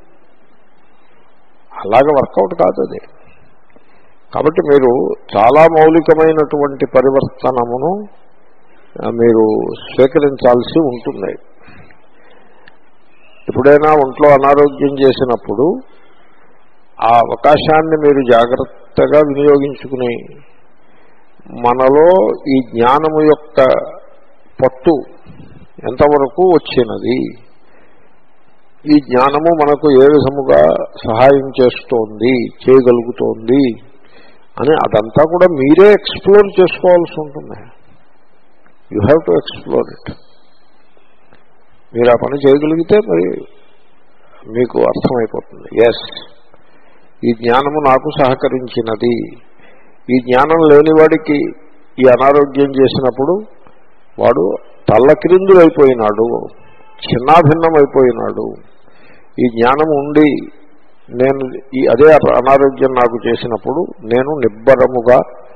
అలాగే వర్కౌట్ కాదు అది. కాబట్టి మీరు చాలా మౌలికమైనటువంటి పరివర్తనమును మీరు స్వీకరించాల్సి ఉంటుంది. ఎప్పుడైనా ఒంట్లో అనారోగ్యం చేసినప్పుడు ఆ అవకాశాన్ని మీరు జాగ్రత్తగా వినియోగించుకుని మనలో ఈ జ్ఞానము యొక్క పట్టు ఎంతవరకు వచ్చినది, ఈ జ్ఞానము మనకు ఏ విధముగా సహాయం చేస్తోంది, చేయగలుగుతోంది అని అదంతా కూడా మీరే ఎక్స్ప్లోర్ చేసుకోవాల్సి ఉంటుంది. You have to explore it. మీరు ఆ పని చేయగలిగితే మరి మీకు అర్థమైపోతుంది. ఎస్, ఈ జ్ఞానము నాకు సహకరించినది. ఈ జ్ఞానం లేనివాడికి ఈ అనారోగ్యం చేసినప్పుడు వాడు తల్లక్రిందులైపోయినాడు, చిన్నాభిన్నమైపోయినాడు. ఈ జ్ఞానం ఉండి నేను ఈ అదే అనారోగ్యం నాకు చేసినప్పుడు నేను నిబ్బరముగా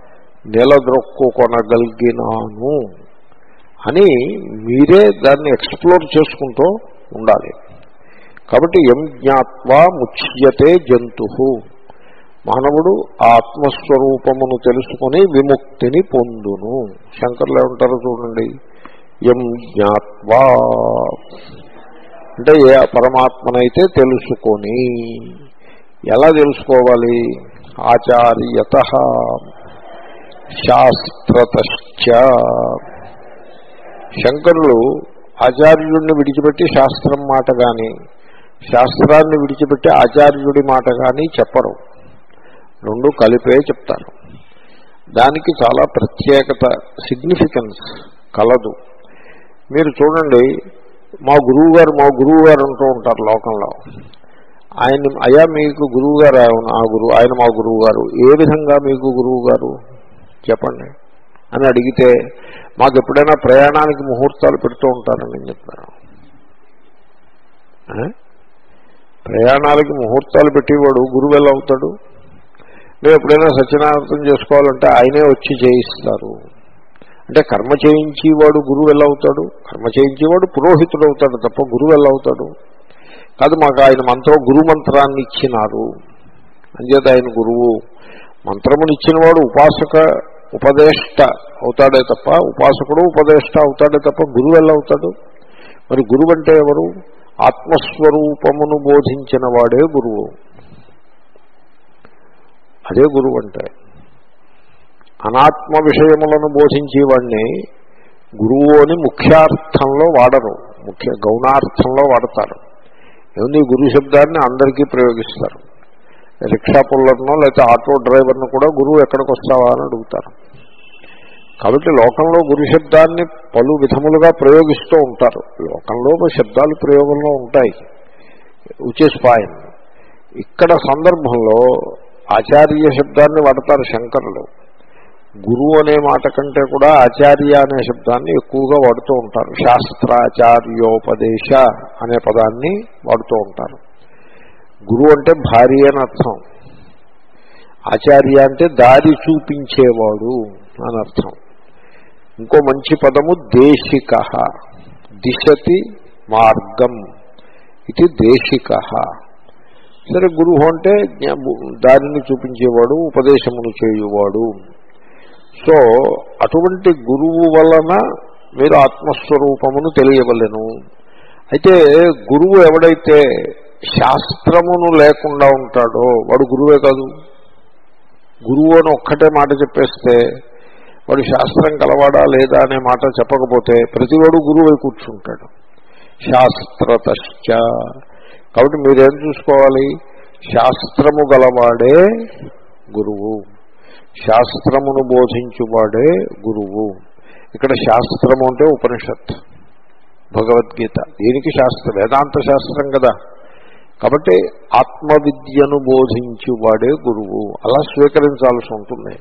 నిలదొక్కుకొనగలిగినాను అని మీరే దాన్ని ఎక్స్ప్లోర్ చేసుకుంటూ ఉండాలి. కాబట్టి ఎం జ్ఞాత్వా ముచ్యతే జంతు, మానవుడు ఆత్మస్వరూపమును తెలుసుకుని విముక్తిని పొందును. శంకర్లు ఏమంటారో చూడండి, ఎం జ్ఞాత్వా అంటే ఏ పరమాత్మనైతే తెలుసుకొని. ఎలా తెలుసుకోవాలి? ఆచార్యత శాస్త్రతశ్చ. శంకరులు ఆచార్యుడిని విడిచిపెట్టి శాస్త్రం మాట కానీ, శాస్త్రాన్ని విడిచిపెట్టి ఆచార్యుడి మాట కానీ చెప్పరు. రెండు కలిపే చెప్తారు. దానికి చాలా ప్రత్యేకత, సిగ్నిఫికెన్స్ కలదు. మీరు చూడండి, మా గురువు గారు మా గురువు గారు అంటూ ఉంటారు లోకంలో. ఆయన అయ్యా మీకు గురువు గారు, ఆ గురువు ఆయన మా గురువు గారు. ఏ విధంగా మీకు గురువు గారు చెప్పండి? అని అడిగితే మాకు ఎప్పుడైనా ప్రయాణానికి ముహూర్తాలు పెడుతూ ఉంటారని నేను చెప్తాను. ప్రయాణాలకి ముహూర్తాలు పెట్టేవాడు గురువు ఎలా అవుతాడు? మేము ఎప్పుడైనా సత్యనారాయణ చేసుకోవాలంటే ఆయనే వచ్చి చేయిస్తారు. అంటే కర్మ చేయించేవాడు గురువు ఎలా అవుతాడు? కర్మ చేయించేవాడు పురోహితుడు అవుతాడు తప్ప గురువు ఎలా అవుతాడు? కాదు, మాకు ఆయన మంత్రం గురు మంత్రాన్ని ఇచ్చినారు అంచేత ఆయన గురువు. మంత్రమునిచ్చినవాడు ఉపాసక ఉపదేష్ట అవుతాడే తప్ప ఉపాసకుడు ఉపదేష్ట అవుతాడే తప్ప గురువు ఎలా అవుతాడు? మరి గురువు అంటే ఎవరు? ఆత్మస్వరూపమును బోధించిన వాడే గురువు. అదే గురువు అంటే. అనాత్మ విషయములను బోధించేవాడిని గురువు అని ముఖ్యార్థంలో వాడరు, ముఖ్య గౌణార్థంలో వాడతారు. ఏముంది, గురు శబ్దాన్ని అందరికీ ప్రయోగిస్తారు. రిక్షా పుల్లర్నో లేకపోతే ఆటో డ్రైవర్ను కూడా గురువు ఎక్కడికి వస్తావా అని అడుగుతారు. కాబట్టి లోకంలో గురు శబ్దాన్ని పలు విధములుగా ప్రయోగిస్తూ ఉంటారు. లోకంలో శబ్దాలు ప్రయోగంలో ఉంటాయి, విచ్ ఇస్ ఫైన్. ఇక్కడ సందర్భంలో ఆచార్య శబ్దాన్ని వాడతారు శంకరులు. గురువు అనే మాట కంటే కూడా ఆచార్య అనే శబ్దాన్ని ఎక్కువగా వాడుతూ ఉంటారు. శాస్త్రాచార్యోపదేశ అనే పదాన్ని వాడుతూ ఉంటారు. గురువు అంటే భార్య అని అర్థం, ఆచార్య అంటే దారి చూపించేవాడు అని అర్థం. ఇంకో మంచి పదము దేశిక, దిశతి మార్గం ఇది దేశిక. సరే, గురువు అంటే దారిని చూపించేవాడు, ఉపదేశమును చేయువాడు. సో అటువంటి గురువు వలన మీరు ఆత్మస్వరూపమును తెలియవలెను. అయితే గురువు ఎవడైతే శాస్త్రమును లేకుండా ఉంటాడో వాడు గురువే కాదు. గురువు అని ఒక్కటే మాట చెప్పేస్తే వాడు శాస్త్రం కలవాడా లేదా అనే మాట చెప్పకపోతే ప్రతివాడు గురువై కూర్చుంటాడు. శాస్త్రతశ్చ. కాబట్టి మీరేం చూసుకోవాలి? శాస్త్రము గలవాడే గురువు, శాస్త్రమును బోధించువాడే గురువు. ఇక్కడ శాస్త్రము అంటే ఉపనిషత్, భగవద్గీత. దీనికి శాస్త్రం వేదాంత శాస్త్రం కదా. కాబట్టి ఆత్మవిద్యను బోధించువాడే గురువు. అలా స్వీకరించాల్సి ఉంటుంది.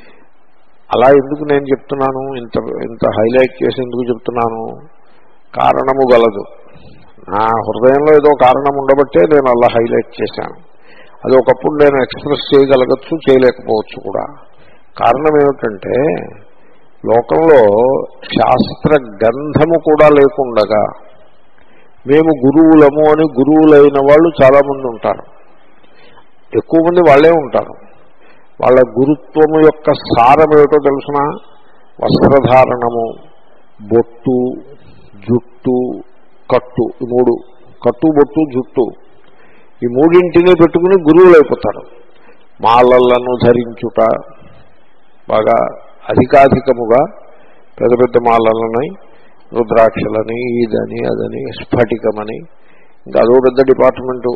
అలా ఎందుకు నేను చెప్తున్నాను, ఇంత ఇంత హైలైట్ చేసి ఎందుకు చెప్తున్నాను? కారణము గలదు. నా హృదయంలో ఏదో కారణం ఉండబట్టే నేను అలా హైలైట్ చేశాను. అది ఒకప్పుడు నేను ఎక్స్ప్రెస్ చేయగలగచ్చు, చేయలేకపోవచ్చు కూడా. కారణం ఏమిటంటే లోకంలో శాస్త్ర గంధము కూడా లేకుండగా మేము గురువులము అని గురువులైన వాళ్ళు చాలామంది ఉంటారు. ఎక్కువ మంది వాళ్ళే ఉంటారు. వాళ్ళ గురుత్వము యొక్క సారం ఏమిటో తెలుసిన? వస్త్రధారణము, బొట్టు, జుట్టు, కట్టు. ఈ మూడు, కట్టు, బొట్టు, జుట్టు, ఈ మూడింటిని పెట్టుకుని గురువులు అయిపోతారు. మాలలను ధరించుట, బాగా అధికాధికముగా పెద్ద పెద్ద మాలలని, రుద్రాక్షలని, ఇదని అదని, స్ఫటికమని, ఇంకా అదో పెద్ద డిపార్ట్మెంటు.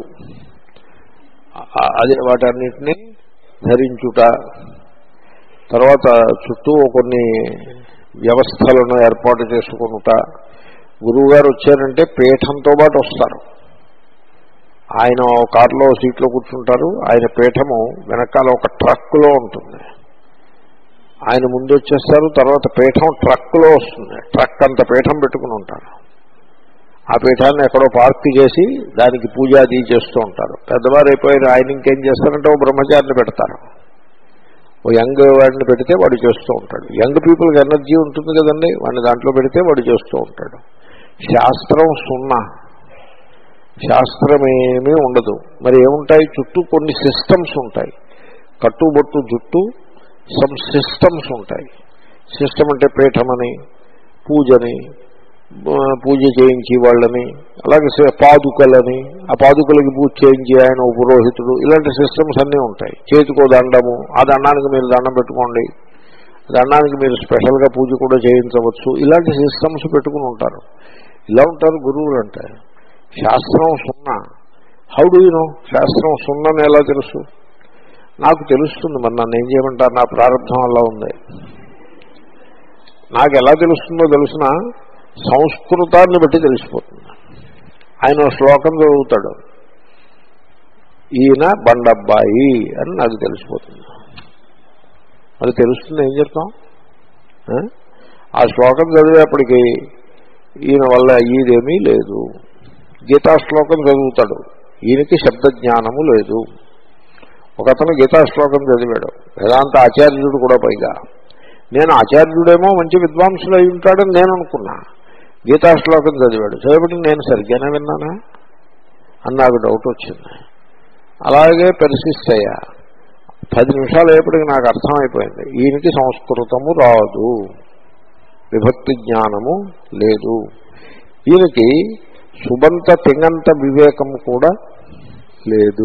అదే వాటన్నిటినీ ధరించుట. తర్వాత చుట్టూ కొన్ని వ్యవస్థలను ఏర్పాటు చేసుకునుట. గురువుగారు వచ్చారంటే పీఠంతో పాటు వస్తారు. ఆయన కారులో సీట్లో కూర్చుంటారు. ఆయన పీఠము వెనకాల ఒక ట్రక్కులో ఉంటుంది. ఆయన ముందు వచ్చేస్తారు, తర్వాత పీఠం ట్రక్కులో వస్తుంది. ట్రక్ అంత పీఠం పెట్టుకుని ఉంటారు. ఆ పీఠాన్ని ఎక్కడో పార్క్ చేసి దానికి పూజ అది చేస్తూ ఉంటారు. పెద్దవారు అయిపోయిన ఆయన ఇంకేం చేస్తారంటే ఓ బ్రహ్మచారిని పెడతారు. ఓ యంగ్ వాడిని పెడితే వాడు చేస్తూ ఉంటాడు. యంగ్ పీపుల్కి ఎనర్జీ ఉంటుంది కదండి, వాడిని దాంట్లో పెడితే వాడు చేస్తూ ఉంటాడు. శాస్త్రం సున్నా, శాస్త్రమేమీ ఉండదు. మరి ఏముంటాయి? చుట్టూ కొన్ని సిస్టమ్స్ ఉంటాయి. కట్టుబొట్టు జుట్టు సమ్ సిస్టమ్స్ ఉంటాయి. సిస్టమ్ అంటే పీఠమని, పూజని, పూజ చేయించి వాళ్ళని, అలాగే పాదుకలని, ఆ పాదుకలకి పూజ చేయించి ఆయన పురోహితుడు, ఇలాంటి సిస్టమ్స్ అన్నీ ఉంటాయి. చేతికో దండము, ఆ దండానికి మీరు దండం పెట్టుకోండి, దండానికి మీరు స్పెషల్గా పూజ కూడా చేయించవచ్చు. ఇలాంటి సిస్టమ్స్ పెట్టుకుని ఉంటారు. ఇలా ఉంటారు గురువులు అంటే. శాస్త్రం సున్నా. How do you know? శాస్త్రం సున్నని ఎలా తెలుసు? నాకు తెలుస్తుంది. మరి నన్ను ఏం చేయమంటారు? నా ప్రారంభం అలా ఉంది. నాకు ఎలా తెలుస్తుందో తెలుసిన సంస్కృతాన్ని బట్టి తెలిసిపోతుంది. ఆయన శ్లోకం చదువుతాడు, ఈయన బండబ్బాయి అని నాకు తెలిసిపోతుంది. అది తెలుస్తుంది. ఏం చెప్తాం? ఆ శ్లోకం చదివేప్పటికీ ఈయన వల్ల అయ్యేదేమీ లేదు. గీతా శ్లోకం చదువుతాడు, ఈయనకి శబ్దజ్ఞానము లేదు. ఒకతను గీతా శ్లోకం చదివాడు, వేదాంత ఆచార్యుడు కూడా. పైగా నేను ఆచార్యుడేమో మంచి విద్వాంసులు అయి ఉంటాడని నేను అనుకున్నా. గీతా శ్లోకం చదివాడు, చదివితే నేను సరిగ్గానే విన్నానా అని నాకు డౌట్ వచ్చింది. అలాగే పెర్సిస్ట్ అయ్యా. పది నిమిషాలు అయ్యేప్పటికి నాకు అర్థమైపోయింది, ఈయనకి సంస్కృతము రాదు, విభక్తి జ్ఞానము లేదు. ఈయనకి సుబంత తింగంత వివేకము కూడా లేదు.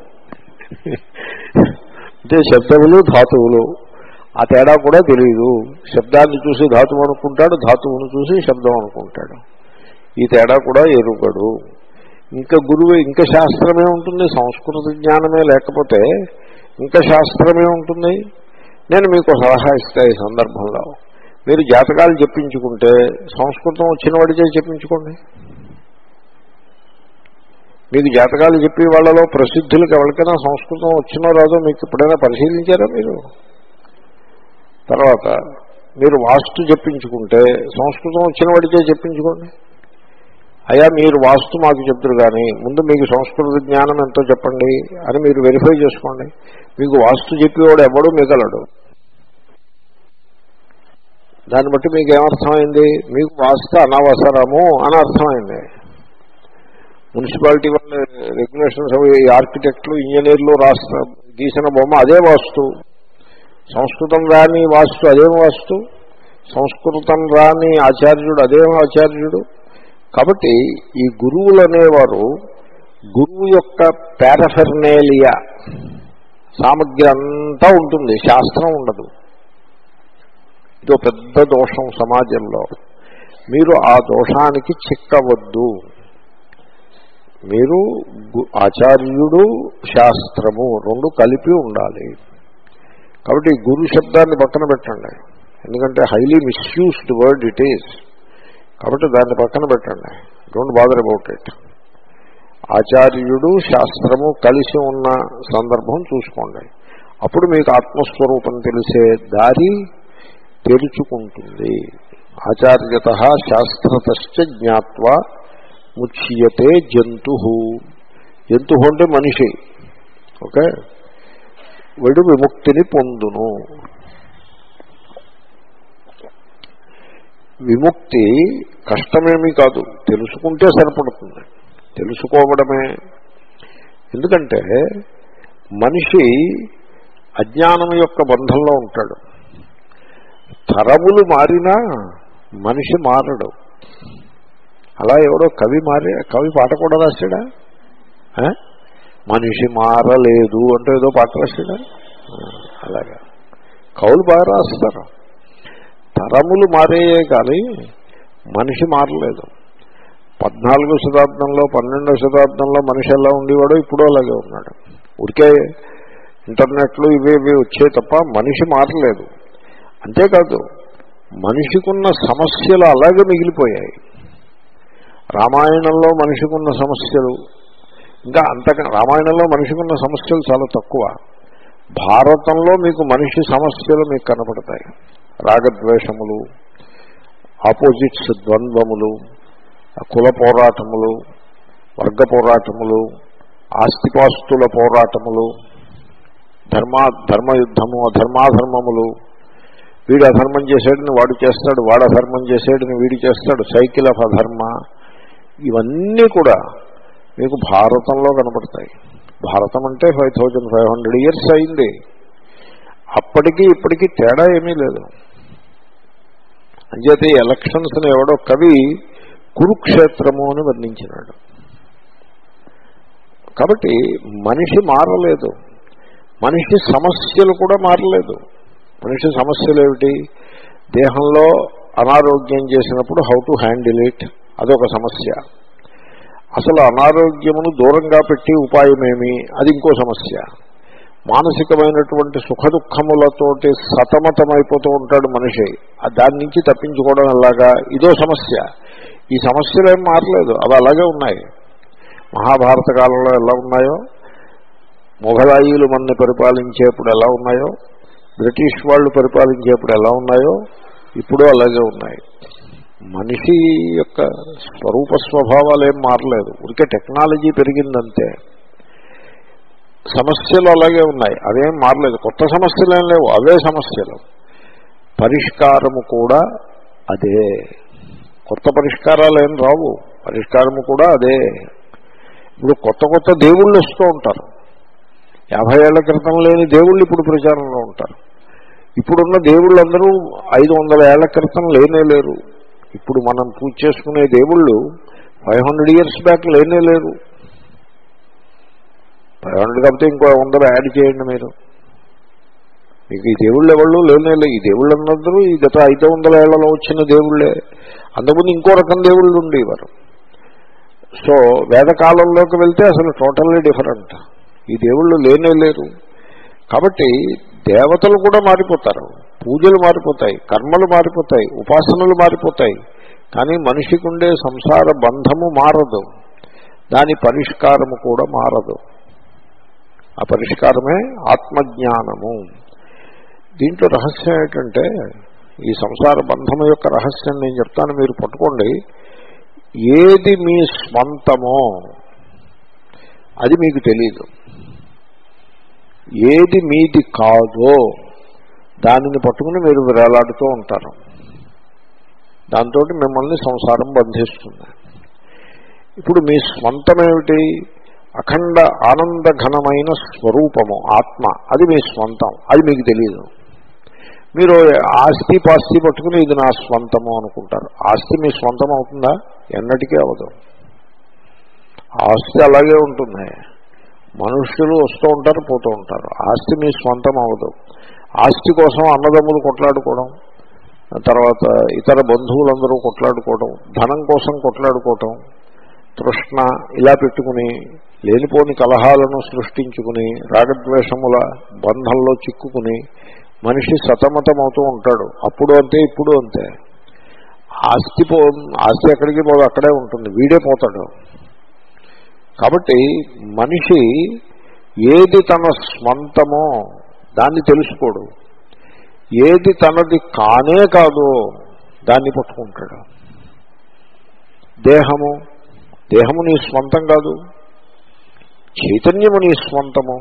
అంటే శబ్దములు ధాతువులు ఆ తేడా కూడా తెలియదు. శబ్దాన్ని చూసి ధాతువు అనుకుంటాడు, ధాతువును చూసి శబ్దం అనుకుంటాడు. ఈ తేడా కూడా ఎరుగడు. ఇంకా గురువు ఇంకా శాస్త్రమే ఉంటుంది, సంస్కృత జ్ఞానమే లేకపోతే ఇంకా శాస్త్రమే ఉంటుంది. నేను మీకు సలహా ఇస్తా ఈ సందర్భంలో, మీరు జాతకాలు చెప్పించుకుంటే సంస్కృతం వచ్చిన వాడికే చెప్పించుకోండి. మీకు జాతకాలు చెప్పే వాళ్ళలో ప్రసిద్ధులకు ఎవరికైనా సంస్కృతం వచ్చినో రాదో మీకు ఎప్పుడైనా పరిశీలించారా మీరు? తర్వాత మీరు వాస్తు చెప్పించుకుంటే సంస్కృతం వచ్చిన వాడికే చెప్పించుకోండి. అయ్యా మీరు వాస్తు మాకు చెప్తారు కానీ ముందు మీకు సంస్కృత జ్ఞానం ఎంతో చెప్పండి అని మీరు వెరిఫై చేసుకోండి. మీకు వాస్తు చెప్పేవాడు ఎవడు మిగలడు. దాన్ని బట్టి మీకు ఏమర్థమైంది? మీకు వాస్తు అనవసరము అని అర్థమైంది. మున్సిపాలిటీ వాళ్ళ రెగ్యులేషన్స్ అవి ఆర్కిటెక్ట్లు ఇంజనీర్లు రాష్ట్ర గీసిన బొమ్మ అదే వాస్తు. సంస్కృతం రాని వాస్తు అదేం వాస్తు, సంస్కృతం రాని ఆచార్యుడు అదేం ఆచార్యుడు. కాబట్టి ఈ గురువులు అనేవారు గురువు యొక్క పారాఫెర్నేలియా సామగ్రి అంతా ఉంటుంది, శాస్త్రం ఉండదు. ఇదో పెద్ద దోషం సమాజంలో. మీరు ఆ దోషానికి చిక్కవద్దు. మీరు ఆచార్యుడు శాస్త్రము రెండు కలిపి ఉండాలి. కాబట్టి గురు శబ్దాన్ని పక్కన పెట్టండి, ఎందుకంటే highly misused word it is. కాబట్టి దాన్ని పక్కన పెట్టండి, డోంట్ బాదర్ అబౌట్ ఇట్. ఆచార్యుడు శాస్త్రము కలిసి ఉన్న సందర్భం చూసుకోండి. అప్పుడు మీకు ఆత్మస్వరూపం తెలిసే దారి తెరుచుకుంటుంది. ఆచార్యత శాస్త్రతశ్చ జ్ఞాత్వా ముచ్యతే జంతు. జంతు అంటే మనిషి. ఓకే, వీడు విముక్తిని పొందును. విముక్తి కష్టమేమీ కాదు, తెలుసుకుంటే సరిపడుతుంది. తెలుసుకోవడమే. ఎందుకంటే మనిషి అజ్ఞానం యొక్క బంధంలో ఉంటాడు. తరములు మారినా మనిషి మారడు. అలా ఎవడో కవి మారి కవి పాట కూడా రాశాడా? మనిషి మారలేదు అంటే ఏదో పాట రాశాడా? అలాగా కవులు బాగా రాస్తారు. తరములు మారేయే కానీ మనిషి మారలేదు. పద్నాలుగో శతాబ్దంలో పన్నెండో శతాబ్దంలో మనిషి ఎలా ఉండేవాడో ఇప్పుడు అలాగే ఉన్నాడు. ఉడికే ఇంటర్నెట్లు ఇవి ఇవి వచ్చే తప్ప మనిషి మారలేదు. అంతేకాదు మనిషికున్న సమస్యలు అలాగే మిగిలిపోయాయి. రామాయణంలో మనిషికున్న సమస్యలు ఇంకా అంతక రామాయణంలో మనిషికున్న సమస్యలు చాలా తక్కువ. భారతంలో మీకు మనిషి సమస్యలు మీకు కనపడతాయి. రాగద్వేషములు, ఆపోజిట్స్ ద్వంద్వములు, కుల పోరాటములు, వర్గ పోరాటములు, ఆస్తిపాస్తుల పోరాటములు, ధర్మా ధర్మయుద్ధము, అధర్మాధర్మములు, వీడు అధర్మం చేసేటని వాడు చేస్తాడు, వాడు అధర్మం చేసేటని వీడు చేస్తాడు, సైకిల్ ఆఫ్ అధర్మ, ఇవన్నీ కూడా మీకు భారతంలో కనపడతాయి. భారతం అంటే five thousand five hundred years అయింది. అప్పటికి ఇప్పటికీ తేడా ఏమీ లేదు. అంచేతే ఎలక్షన్స్ని ఎవడో కవి కురుక్షేత్రము అని వర్ణించినాడు. కాబట్టి మనిషి మారలేదు, మనిషి సమస్యలు కూడా మారలేదు. మనిషి సమస్యలు ఏమిటి? దేహంలో అనారోగ్యం చేసినప్పుడు హౌ టు హ్యాండిల్ ఇట్, అదొక సమస్య. అసలు అనారోగ్యమును దూరంగా పెట్టి ఉపాయమేమి, అది ఇంకో సమస్య. మానసికమైనటువంటి సుఖ దుఃఖములతోటి సతమతమైపోతూ ఉంటాడు మనిషి, దాని నుంచి తప్పించుకోవడం ఎలాగా, ఇదో సమస్య. ఈ సమస్యలు ఏం మారలేదు, అవి అలాగే ఉన్నాయి. మహాభారత కాలంలో ఎలా ఉన్నాయో, మొఘలాయిలు మనని పరిపాలించేప్పుడు ఎలా ఉన్నాయో, బ్రిటిష్ వాళ్ళు పరిపాలించేప్పుడు ఎలా ఉన్నాయో, ఇప్పుడు అలాగే ఉన్నాయి. మనిషి యొక్క స్వరూప స్వభావాలు ఏం మారలేదు, ఊరికే టెక్నాలజీ పెరిగిందంతే. సమస్యలు అలాగే ఉన్నాయి, అవేం మారలేదు, కొత్త సమస్యలు ఏం లేవు, అవే సమస్యలు. పరిష్కారము కూడా అదే, కొత్త పరిష్కారాలు ఏం రావు, పరిష్కారము కూడా అదే. ఇప్పుడు కొత్త కొత్త దేవుళ్ళు వస్తూ ఉంటారు, యాభై ఏళ్ల క్రితం లేని దేవుళ్ళు ఇప్పుడు ప్రచారంలో ఉంటారు. ఇప్పుడున్న దేవుళ్ళందరూ ఐదు వందల ఏళ్ల క్రితం లేనే లేరు. ఇప్పుడు మనం పూజ చేసుకునే దేవుళ్ళు ఫైవ్ హండ్రెడ్ ఇయర్స్ బ్యాక్ లేనే లేరు. ఫైవ్ హండ్రెడ్ కాకపోతే ఇంకో వందలు యాడ్ చేయండి మీరు. మీకు ఈ దేవుళ్ళు ఎవళ్ళు లేనే, ఈ దేవుళ్ళు అందరూ ఈ గత ఐదు వందల ఏళ్లలో వచ్చిన దేవుళ్ళే. అంతకుముందు ఇంకో రకం దేవుళ్ళు ఉండేవారు. సో వేదకాలంలోకి వెళ్తే అసలు టోటల్లీ డిఫరెంట్. ఈ దేవుళ్ళు లేనే లేరు. కాబట్టి దేవతలు కూడా మారిపోతారు, పూజలు మారిపోతాయి, కర్మలు మారిపోతాయి, ఉపాసనలు మారిపోతాయి. కానీ మనిషికి ఉండే సంసార బంధము మారదు, దాని పరిష్కారము కూడా మారదు. ఆ పరిష్కారమే ఆత్మజ్ఞానము. దీంట్లో రహస్యం ఏంటంటే, ఈ సంసార బంధము యొక్క రహస్యం నేను చెప్తాను, మీరు పట్టుకోండి. ఏది మీ స్వంతమో అది మీకు తెలియదు, ఏది మీది కాదో దానిని పట్టుకుని మీరు వేలాడుతూ ఉంటారు. దాంతో మిమ్మల్ని సంసారం బంధిస్తుంది. ఇప్పుడు మీ స్వంతమేమిటి? అఖండ ఆనందఘనమైన స్వరూపము ఆత్మ, అది మీ స్వంతం, అది మీకు తెలియదు. మీరు ఆస్తి పాస్తి పట్టుకుని ఇది నా స్వంతము అనుకుంటారు. ఆస్తి మీ స్వంతం అవుతుందా? ఎన్నటికీ అవదు. ఆస్తి అలాగే ఉంటుంది, మనుష్యులు వస్తూ ఉంటారు పోతూ ఉంటారు. ఆస్తి మీ స్వంతం అవదు. ఆస్తి కోసం అన్నదమ్ములు కొట్లాడుకోవడం, తర్వాత ఇతర బంధువులందరూ కొట్లాడుకోవడం, ధనం కోసం కొట్లాడుకోవటం, తృష్ణ ఇలా పెట్టుకుని లేనిపోని కలహాలను సృష్టించుకుని రాగద్వేషముల బంధంలో చిక్కుకుని మనిషి సతమతమవుతూ ఉంటాడు. అప్పుడు అంతే, ఇప్పుడు అంతే. ఆస్తి పో ఆస్తి ఎక్కడికి పోదు, అక్కడే ఉంటుంది, వీడే పోతాడు. కాబట్టి మనిషి ఏది తన స్వంతమో దాన్ని తెలుసుకోడు, ఏది తనది కానే కాదో దాన్ని పట్టుకుంటాడు. దేహము దేహము నీ స్వంతం కాదు, చైతన్యము నీ స్వంతము.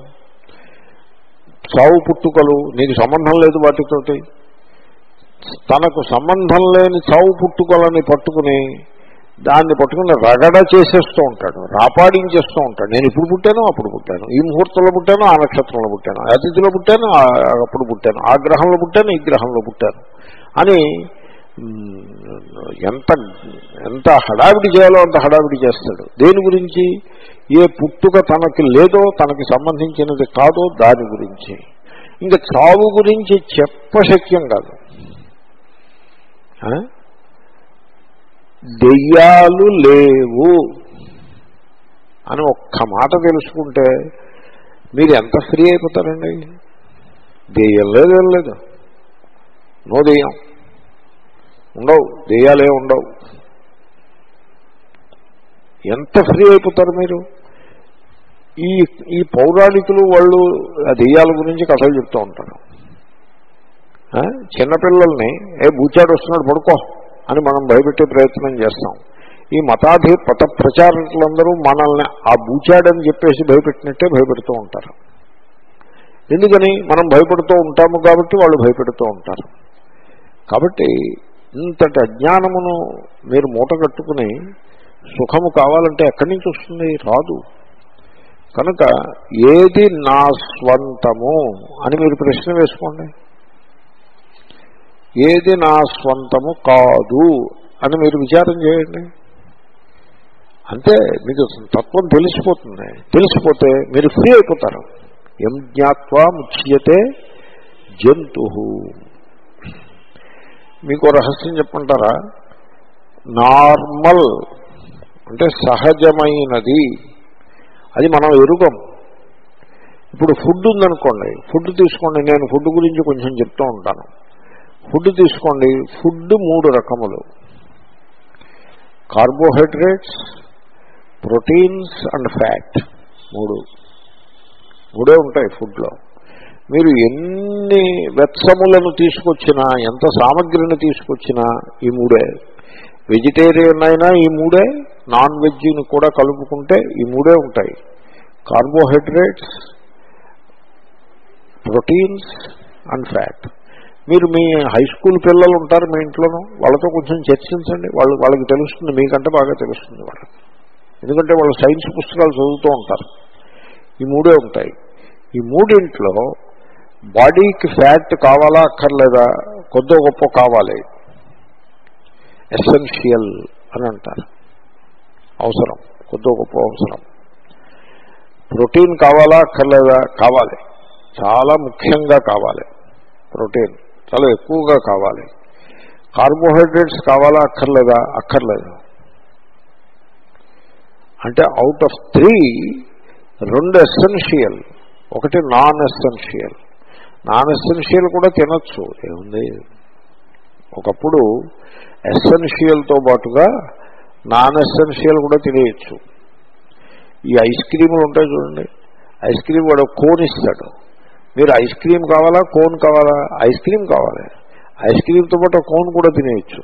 చావు పుట్టుకలు నీకు సంబంధం లేదు వాటితోటి. తనకు సంబంధం లేని చావు పుట్టుకలని పట్టుకుని దాన్ని పట్టుకుని రగడ చేసేస్తూ ఉంటాడు, రాపాడించేస్తూ ఉంటాడు. నేను ఇప్పుడు పుట్టాను, అప్పుడు పుట్టాను, ఈ ముహూర్తంలో పుట్టాను, ఆ నక్షత్రంలో పుట్టాను, ఆ తిథిలో పుట్టాను, అప్పుడు పుట్టాను, ఆ గ్రహంలో పుట్టాను, ఈ గ్రహంలో పుట్టాను అని ఎంత ఎంత హడావిడి చేయాలో అంత హడావిడి చేస్తాడు. దేని గురించి? ఏ పుట్టుక తనకి లేదో, తనకి సంబంధించినది కాదో దాని గురించి. ఇంకా చావు గురించి చెప్పశక్యం కాదు. దెయ్యాలు లేవు అని ఒక్క మాట తెలుసుకుంటే మీరు ఎంత ఫ్రీ అయిపోతారండి. దెయ్యం లేదు, ఏం లేదు, నో దెయ్యం ఉండవు, దెయ్యాలే ఉండవు. ఎంత ఫ్రీ అయిపోతారు మీరు. ఈ ఈ పౌరాణికులు వాళ్ళు ఆ దెయ్యాల గురించి కథలు చెప్తూ ఉంటారు. చిన్నపిల్లల్ని ఏ బూచాడు వస్తున్నాడు పడుకో అని మనం భయపెట్టే ప్రయత్నం చేస్తాం. ఈ మతాధి పత ప్రచారకులందరూ మనల్ని ఆ బూచాడని చెప్పేసి భయపెట్టినట్టే భయపెడుతూ ఉంటారు. ఎందుకని? మనం భయపడుతూ ఉంటాము కాబట్టి వాళ్ళు భయపెడుతూ ఉంటారు. కాబట్టి ఇంతటి అజ్ఞానమును మీరు మూట కట్టుకుని సుఖము కావాలంటే ఎక్కడి నుంచి వస్తుంది? రాదు. కనుక ఏది నా స్వంతము అని మీరు ప్రశ్న వేసుకోండి. ఏది నా స్వంతము కాదు అని మీరు విచారం చేయండి. అంతే, మీకు తత్వం తెలిసిపోతుంది. తెలిసిపోతే మీరు ఫ్రీ అయిపోతారు. ఎం జ్ఞాత్వా ముచ్యతే జంతు. మీకు రహస్యం చెప్పంటారా? నార్మల్ అంటే సహజమైనది, అది మనం ఎరుగం. ఇప్పుడు ఫుడ్ ఉందనుకోండి, ఫుడ్ తీసుకోండి. నేను ఫుడ్ గురించి కొంచెం చెప్తూ ఉంటాను. ఫుడ్ తీసుకోండి. ఫుడ్ మూడు రకములు: కార్బోహైడ్రేట్స్, ప్రోటీన్స్ అండ్ ఫ్యాట్. మూడు మూడే ఉంటాయి ఫుడ్లో. మీరు ఎన్ని వెత్సములను తీసుకొచ్చినా, ఎంత సామగ్రిని తీసుకొచ్చినా ఈ మూడే. వెజిటేరియన్ అయినా ఈ మూడే, నాన్ వెజ్ని కూడా కలుపుకుంటే ఈ మూడే ఉంటాయి. Carbohydrates, proteins and fat. మీరు మీ హై స్కూల్ పిల్లలు ఉంటారు మీ ఇంట్లోనూ, వాళ్ళతో కొంచెం చర్చించండి. వాళ్ళు వాళ్ళకి తెలుస్తుంది, మీకంటే బాగా తెలుస్తుంది వాళ్ళకి. ఎందుకంటే వాళ్ళు సైన్స్ పుస్తకాలు చదువుతూ ఉంటారు. ఈ మూడే ఉంటాయి. ఈ మూడింట్లో బాడీకి ఫ్యాట్ కావాలా అక్కర్లేదా? కొద్దో గొప్ప కావాలి, ఎసెన్షియల్ అని అంటారు. అవసరం, కొద్దో గొప్ప అవసరం. ప్రోటీన్ కావాలా అక్కర్లేదా? కావాలి, చాలా ముఖ్యంగా కావాలి. ప్రోటీన్ చాలా ఎక్కువగా కావాలి. కార్బోహైడ్రేట్స్ కావాలా అక్కర్లేదా? అక్కర్లేదు. అంటే అవుట్ ఆఫ్ త్రీ రెండు ఎసెన్షియల్, ఒకటి నాన్ ఎసెన్షియల్. నాన్ ఎసెన్షియల్ కూడా తినచ్చు, ఏముంది. ఒకప్పుడు ఎసెన్షియల్తో పాటుగా నాన్ ఎసెన్షియల్ కూడా తినేయచ్చు. ఈ ఐస్ క్రీములు ఉంటాయి చూడండి, ఐస్ క్రీమ్ వాడు కోన్ ఇస్తాడు. మీరు ఐస్ క్రీమ్ కావాలా, కోన్ కావాలా? ఐస్ క్రీమ్ కావాలి. ఐస్ క్రీమ్తో పాటు కోన్ కూడా తినేయచ్చు.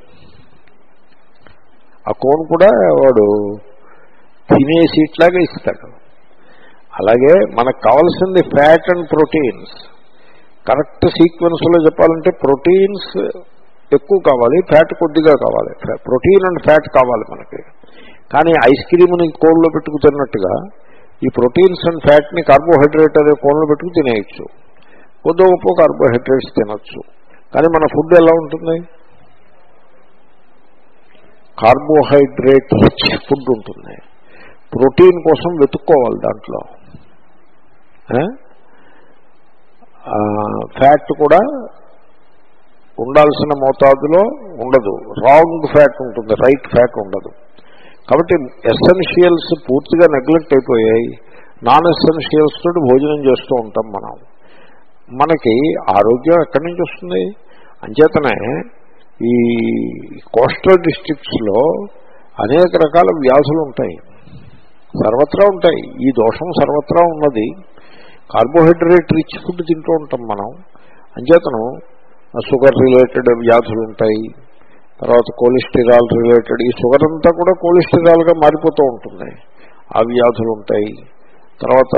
ఆ కోన్ కూడా వాడు తినేసి ఇట్లాగే ఇస్తాడు. అలాగే మనకు కావాల్సింది ఫ్యాట్ అండ్ ప్రోటీన్స్. కరెక్ట్ సీక్వెన్స్లో చెప్పాలంటే ప్రోటీన్స్ ఎక్కువ కావాలి, ఫ్యాట్ కొద్దిగా కావాలి. ప్రోటీన్ అండ్ ఫ్యాట్ కావాలి మనకి. కానీ ఐస్ క్రీమ్ని కోన్లో పెట్టుకు తిన్నట్టుగా ఈ ప్రోటీన్స్ అండ్ ఫ్యాట్ని కార్బోహైడ్రేట్ అనే కోన్లో పెట్టుకు తినేయచ్చు. కొద్ది గొప్ప కార్బోహైడ్రేట్స్ తినచ్చు. కానీ మన ఫుడ్ ఎలా ఉంటుంది? కార్బోహైడ్రేట్ రిచ్ ఫుడ్ ఉంటుంది. ప్రోటీన్ కోసం వెతుక్కోవాలి దాంట్లో. ఫ్యాట్ కూడా ఉండాల్సిన మోతాదులో ఉండదు. రాంగ్ ఫ్యాట్ ఉంటుంది, రైట్ ఫ్యాట్ ఉండదు. కాబట్టి ఎసెన్షియల్స్ పూర్తిగా నెగ్లెక్ట్ అయిపోయాయి. నాన్ ఎసెన్షియల్స్ తోటి భోజనం చేస్తూ ఉంటాం మనం. మనకి ఆరోగ్యం ఎక్కడి నుంచి వస్తుంది? అంచేతనే ఈ కోస్టల్ డిస్ట్రిక్ట్స్లో అనేక రకాల వ్యాధులు ఉంటాయి, సర్వత్రా ఉంటాయి. ఈ దోషం సర్వత్రా ఉన్నది. కార్బోహైడ్రేట్ రిచ్ ఫుడ్ తింటూ ఉంటాం మనం. అంచేతను షుగర్ రిలేటెడ్ వ్యాధులు ఉంటాయి. తర్వాత కొలెస్టరాల్ రిలేటెడ్, ఈ షుగర్ అంతా కూడా కొలెస్టరాల్గా మారిపోతూ ఉంటుంది, ఆ వ్యాధులు ఉంటాయి. తర్వాత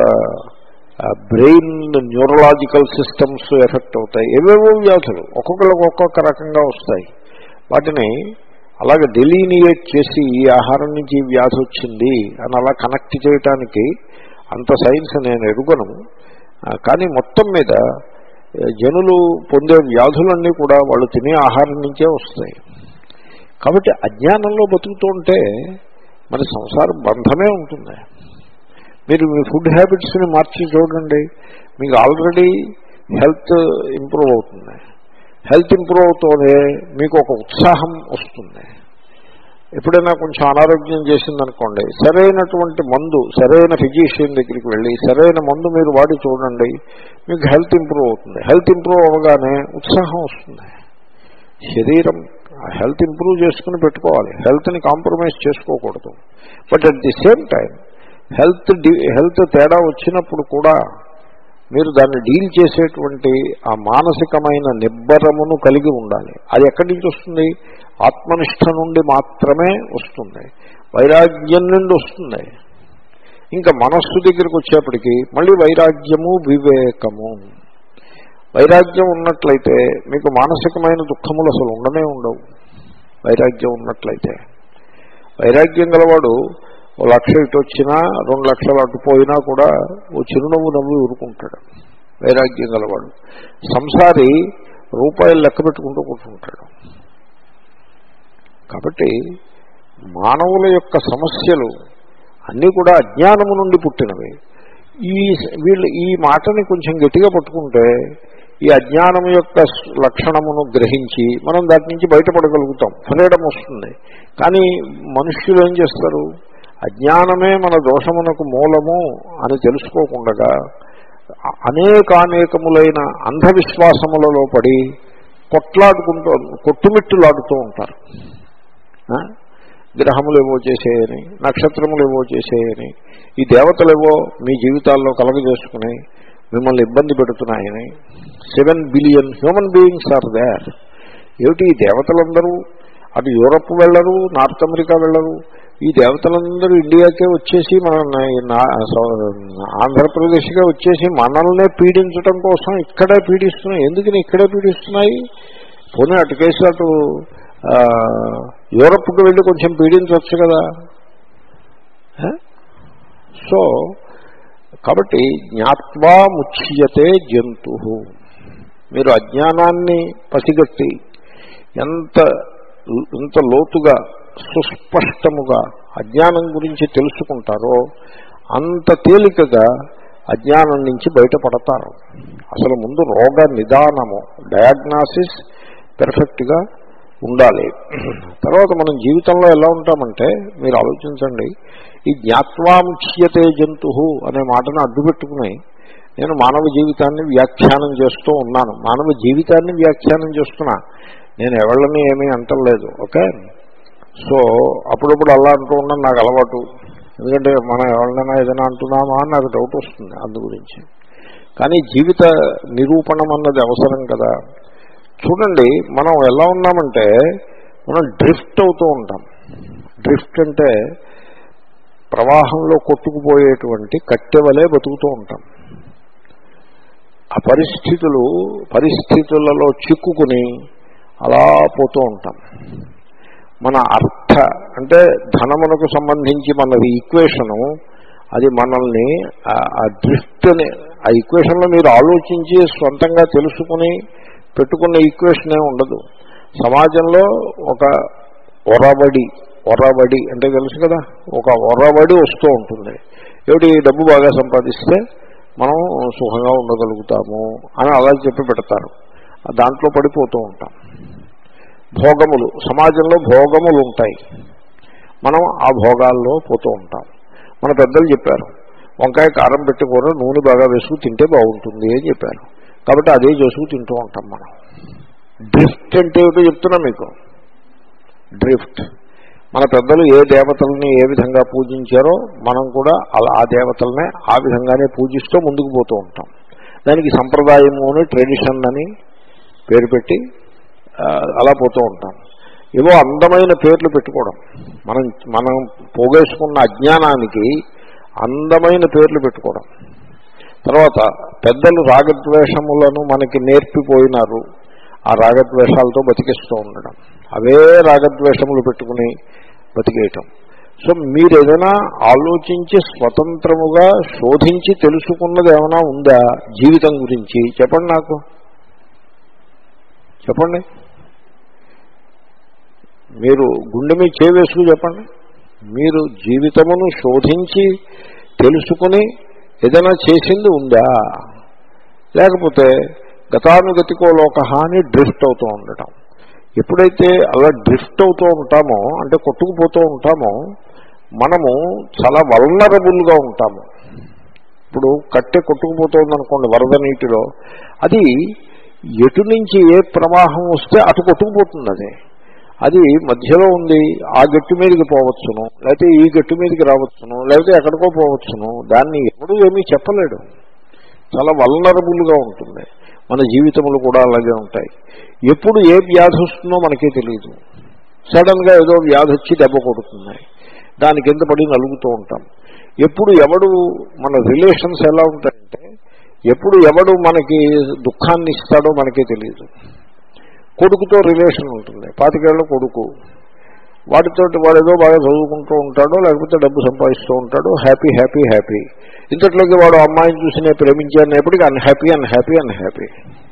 బ్రెయిన్ న్యూరలాజికల్ సిస్టమ్స్ ఎఫెక్ట్ అవుతాయి. ఏవేవో వ్యాధులు ఒక్కొక్కరికి ఒక్కొక్క రకంగా వస్తాయి. వాటిని అలాగే డెలీనియేట్ చేసి ఈ ఆహారం నుంచి ఈ వ్యాధి వచ్చింది అని అలా కనెక్ట్ చేయడానికి అంత సైన్స్ నేను ఎరుగను. కానీ మొత్తం మీద జనులు పొందే వ్యాధులన్నీ కూడా వాళ్ళు తినే ఆహారం నుంచే వస్తాయి. కాబట్టి అజ్ఞానంలో బతుకుతూ ఉంటే మన సంసారం బంధమే ఉంటుంది. మీరు మీ ఫుడ్ హ్యాబిట్స్ని మార్చి చూడండి, మీకు ఆల్రెడీ హెల్త్ ఇంప్రూవ్ అవుతుంది. హెల్త్ ఇంప్రూవ్ అవుతూనే మీకు ఒక ఉత్సాహం వస్తుంది. ఎప్పుడైనా కొంచెం అనారోగ్యం చేసిందనుకోండి, సరైనటువంటి మందు, సరైన ఫిజిషియన్ దగ్గరికి వెళ్ళి సరైన మందు మీరు వాడి చూడండి, మీకు హెల్త్ ఇంప్రూవ్ అవుతుంది. హెల్త్ ఇంప్రూవ్ అవ్వగానే ఉత్సాహం వస్తుంది. శరీరం హెల్త్ ఇంప్రూవ్ చేసుకుని పెట్టుకోవాలి, హెల్త్ని కాంప్రమైజ్ చేసుకోకూడదు. But at the same time health health తేడా వచ్చినప్పుడు కూడా మీరు దాన్ని డీల్ చేసేటువంటి ఆ మానసికమైన నిబ్బరమును కలిగి ఉండాలి. అది ఎక్కడి నుంచి వస్తుంది? ఆత్మనిష్ట నుండి మాత్రమే వస్తుంది, వైరాగ్యం నుండి వస్తుంది. ఇంకా మనస్సు దగ్గరికి వచ్చేప్పటికీ మళ్ళీ వైరాగ్యము, వివేకము. వైరాగ్యం ఉన్నట్లయితే మీకు మానసికమైన దుఃఖములు అసలు ఉండనే ఉండవు. వైరాగ్యం ఉన్నట్లయితే వైరాగ్యం గలవాడు ఓ లక్ష ఇటు వచ్చినా రెండు లక్షలు అటుపోయినా కూడా ఓ చిరునవ్వు నవ్వు ఊరుకుంటాడు వైరాగ్యం గలవాడు. సంసారి రూపాయలు లెక్క పెట్టుకుంటూ కూర్చుంటాడు. కాబట్టి మానవుల యొక్క సమస్యలు అన్నీ కూడా అజ్ఞానము నుండి పుట్టినవి. ఈ వీళ్ళు ఈ మాటని కొంచెం గట్టిగా పట్టుకుంటే ఈ అజ్ఞానము యొక్క లక్షణమును గ్రహించి మనం దాటి నుంచి బయటపడగలుగుతాం, ఫ్రీడమ్ వస్తుంది. కానీ మనుష్యులు ఏం చేస్తారు? అజ్ఞానమే మన దోషమునకు మూలము అని తెలుసుకోకుండా అనేకానేకములైన అంధవిశ్వాసములలో పడి కొట్లాడుకుంటూ కొట్టుమిట్టులాడుతూ ఉంటారు. గ్రహములు ఏవో చేసేయని, నక్షత్రములు ఏవో చేసేయని, ఈ దేవతలేవో మీ జీవితాల్లో కలగజేసుకుని మిమ్మల్ని ఇబ్బంది పెడుతున్నాయని. Seven billion human beings are there. ఏమిటి ఈ దేవతలందరూ అటు యూరప్ వెళ్ళరు, నార్త్ అమెరికా వెళ్ళరు, ఈ దేవతలందరూ ఇండియాకే వచ్చేసి మన ఆంధ్రప్రదేశ్గా వచ్చేసి మనల్నే పీడించడం కోసం ఇక్కడే పీడిస్తున్నాయి. ఎందుకని ఇక్కడే పీడిస్తున్నాయి? పోనీ అటు కేసు అటు యూరప్కి వెళ్ళి కొంచెం పీడించవచ్చు కదా. సో కాబట్టి జ్ఞాత్వా ముచ్యతే జంతు, మీరు అజ్ఞానాన్ని పసిగట్టి ఎంత ఎంత లోతుగా సుస్పష్టముగా అజ్ఞానం గురించి తెలుసుకుంటారో అంత తేలికగా అజ్ఞానం నుంచి బయటపడతారు. అసలు ముందు రోగ నిదానము, డయాగ్నాసిస్ పెర్ఫెక్ట్గా ఉండాలి. తర్వాత మనం జీవితంలో ఎలా ఉంటామంటే మీరు ఆలోచించండి, ఈ జ్ఞాత్వాముచ్యతే జంతు అనే మాటను అడ్డుపెట్టుకుని నేను మానవ జీవితాన్ని వ్యాఖ్యానం చేస్తూ ఉన్నాను. మానవ జీవితాన్ని వ్యాఖ్యానం చేస్తున్నా, నేను ఎవళ్ళని ఏమీ అంటలేదు. ఓకే, సో అప్పుడప్పుడు అలా అంటూ ఉన్నాను, నాకు అలవాటు. ఎందుకంటే మనం ఎవరినైనా ఏదైనా అంటున్నామా అని నాకు డౌట్ వస్తుంది అందు గురించి. కానీ జీవిత నిరూపణం అన్నది అవసరం కదా. చూడండి, మనం ఎలా ఉన్నామంటే మనం డ్రిఫ్ట్ అవుతూ ఉంటాం. డ్రిఫ్ట్ అంటే ప్రవాహంలో కొట్టుకుపోయేటువంటి కట్టెవలే బతుకుతూ ఉంటాం. ఆ పరిస్థితులు పరిస్థితులలో చిక్కుకుని అలా పోతూ ఉంటాం. మన అర్థ అంటే ధనమునకు సంబంధించి మన ఈక్వేషను అది మనల్ని ఆ డ్రిఫ్ట్ని, ఆ ఈక్వేషన్లో మీరు ఆలోచించి స్వంతంగా తెలుసుకుని పెట్టుకున్న ఈక్వేషనే ఉండదు. సమాజంలో ఒక ఒరవడి ఒరవడి అంటే తెలుసు కదా, ఒక ఒరవడి వస్తూ ఉంటుంది. ఏమిటి, డబ్బు బాగా సంపాదిస్తే మనం సుఖంగా ఉండగలుగుతాము అని అలా చెప్పి పెడతారు. దాంట్లో పడిపోతూ ఉంటాం. భోగములు, సమాజంలో భోగములు ఉంటాయి, మనం ఆ భోగాల్లో పోతూ ఉంటాం. మన పెద్దలు చెప్పారు, వంకాయ కారం పెట్టి కూర నూనె బాగా వేసుకు తింటే బాగుంటుంది అని చెప్పారు. కాబట్టి అదే చేసుకు తింటూ ఉంటాం మనం. డ్రిఫ్ట్ అంటే ఏమిటో చెప్తున్నా మీకు. డ్రిఫ్ట్, మన పెద్దలు ఏ దేవతల్ని ఏ విధంగా పూజించారో మనం కూడా అలా ఆ దేవతలనే ఆ విధంగానే పూజిస్తూ ముందుకు పోతూ ఉంటాం. దానికి సంప్రదాయము అని, ట్రెడిషన్ అని పేరు పెట్టి అలా పోతూ ఉంటాం. ఏవో అందమైన పేర్లు పెట్టుకోవడం, మనం మనం పోగేసుకున్న అజ్ఞానానికి అందమైన పేర్లు పెట్టుకోవడం. తర్వాత పెద్దలు రాగద్వేషములను మనకి నేర్పిపోయినారు, ఆ రాగద్వేషాలతో బతికిస్తూ ఉండడం, అవే రాగద్వేషములు పెట్టుకుని బతికేయటం. సో మీరు ఏదైనా ఆలోచించి స్వతంత్రముగా శోధించి తెలుసుకున్నది ఏమైనా ఉందా జీవితం గురించి? చెప్పండి, నాకు చెప్పండి. మీరు గుండె మీద చేవేసుకు చెప్పండి. మీరు జీవితమును శోధించి తెలుసుకుని ఏదైనా చేసింది ఉందా? లేకపోతే గతానుగతికో లోక అని డ్రిఫ్ట్ అవుతూ ఉండటం. ఎప్పుడైతే అలా డ్రిఫ్ట్ అవుతూ ఉంటామో, అంటే కొట్టుకుపోతూ ఉంటామో, మనము చాలా వల్నరబుల్గా ఉంటాము. ఇప్పుడు కట్టె కొట్టుకుపోతుందనుకోండి వరద నీటిలో, అది ఎటు నుంచి ఏ ప్రవాహం వస్తే అటు కొట్టుకుపోతుంది. అది అది మధ్యలో ఉంది, ఆ గట్టు మీదకి పోవచ్చును, లేకపోతే ఈ గట్టు మీదకి రావచ్చును, లేకపోతే ఎక్కడికో పోవచ్చును. దాన్ని ఎప్పుడూ ఏమీ చెప్పలేడు, చాలా వల్నరబుల్గా ఉంటుంది. మన జీవితములు కూడా అలాగే ఉంటాయి. ఎప్పుడు ఏ వ్యాధి వస్తుందో మనకే తెలియదు. సడన్గా ఏదో వ్యాధి వచ్చి దెబ్బ కొడుతున్నాయి, దాని కింద పడి నలుగుతూ ఉంటాం. ఎప్పుడు ఎవడు, మన రిలేషన్స్ ఎలా ఉంటాయంటే ఎప్పుడు ఎవడు మనకి దుఃఖాన్ని ఇస్తాడో మనకే తెలియదు. కొడుకుతో రిలేషన్ ఉంటుంది, పాతికేళ్ల కొడుకు, వాటితోటి వాడు ఏదో బాగా చదువుకుంటూ ఉంటాడో లేకపోతే డబ్బు సంపాదిస్తూ ఉంటాడో, హ్యాపీ హ్యాపీ హ్యాపీ. ఇంతట్లోకి వాడు అమ్మాయిని చూసి నేను ప్రేమించానప్పటికీ అన్హ్యాపీ అన్హ్యాపీ అన్హ్యాపీ.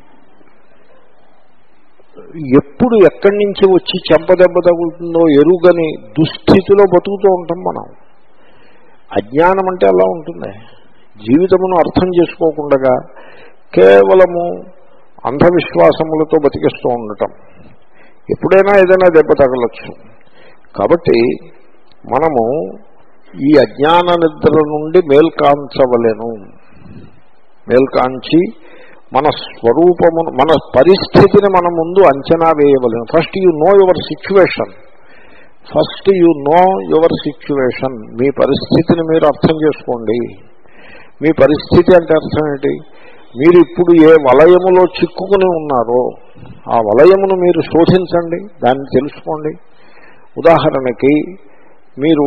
ఎప్పుడు ఎక్కడి నుంచి వచ్చి చెంపదెబ్బ తగులుతుందో ఎరుగని దుస్థితిలో బతుకుతూ ఉంటాం మనం. అజ్ఞానం అంటే అలా ఉంటుంది. జీవితమును అర్థం చేసుకోకుండా కేవలము అంధవిశ్వాసములతో బతికిస్తూ ఉండటం. ఎప్పుడైనా ఏదైనా దెబ్బ తగలచ్చు. కాబట్టి మనము ఈ అజ్ఞాన నిద్ర నుండి మేల్కాంచవలెను. మేల్కాంచి మన స్వరూపమును, మన పరిస్థితిని మన ముందు అంచనా వేయవలెను. First you know your situation. First you know your situation. మీ పరిస్థితిని మీరు అర్థం చేసుకోండి. మీ పరిస్థితి అంటే అర్థం ఏంటి? మీరు ఇప్పుడు ఏ వలయములో చిక్కుకుని ఉన్నారో ఆ వలయమును మీరు శోధించండి, దాన్ని తెలుసుకోండి. ఉదాహరణకి మీరు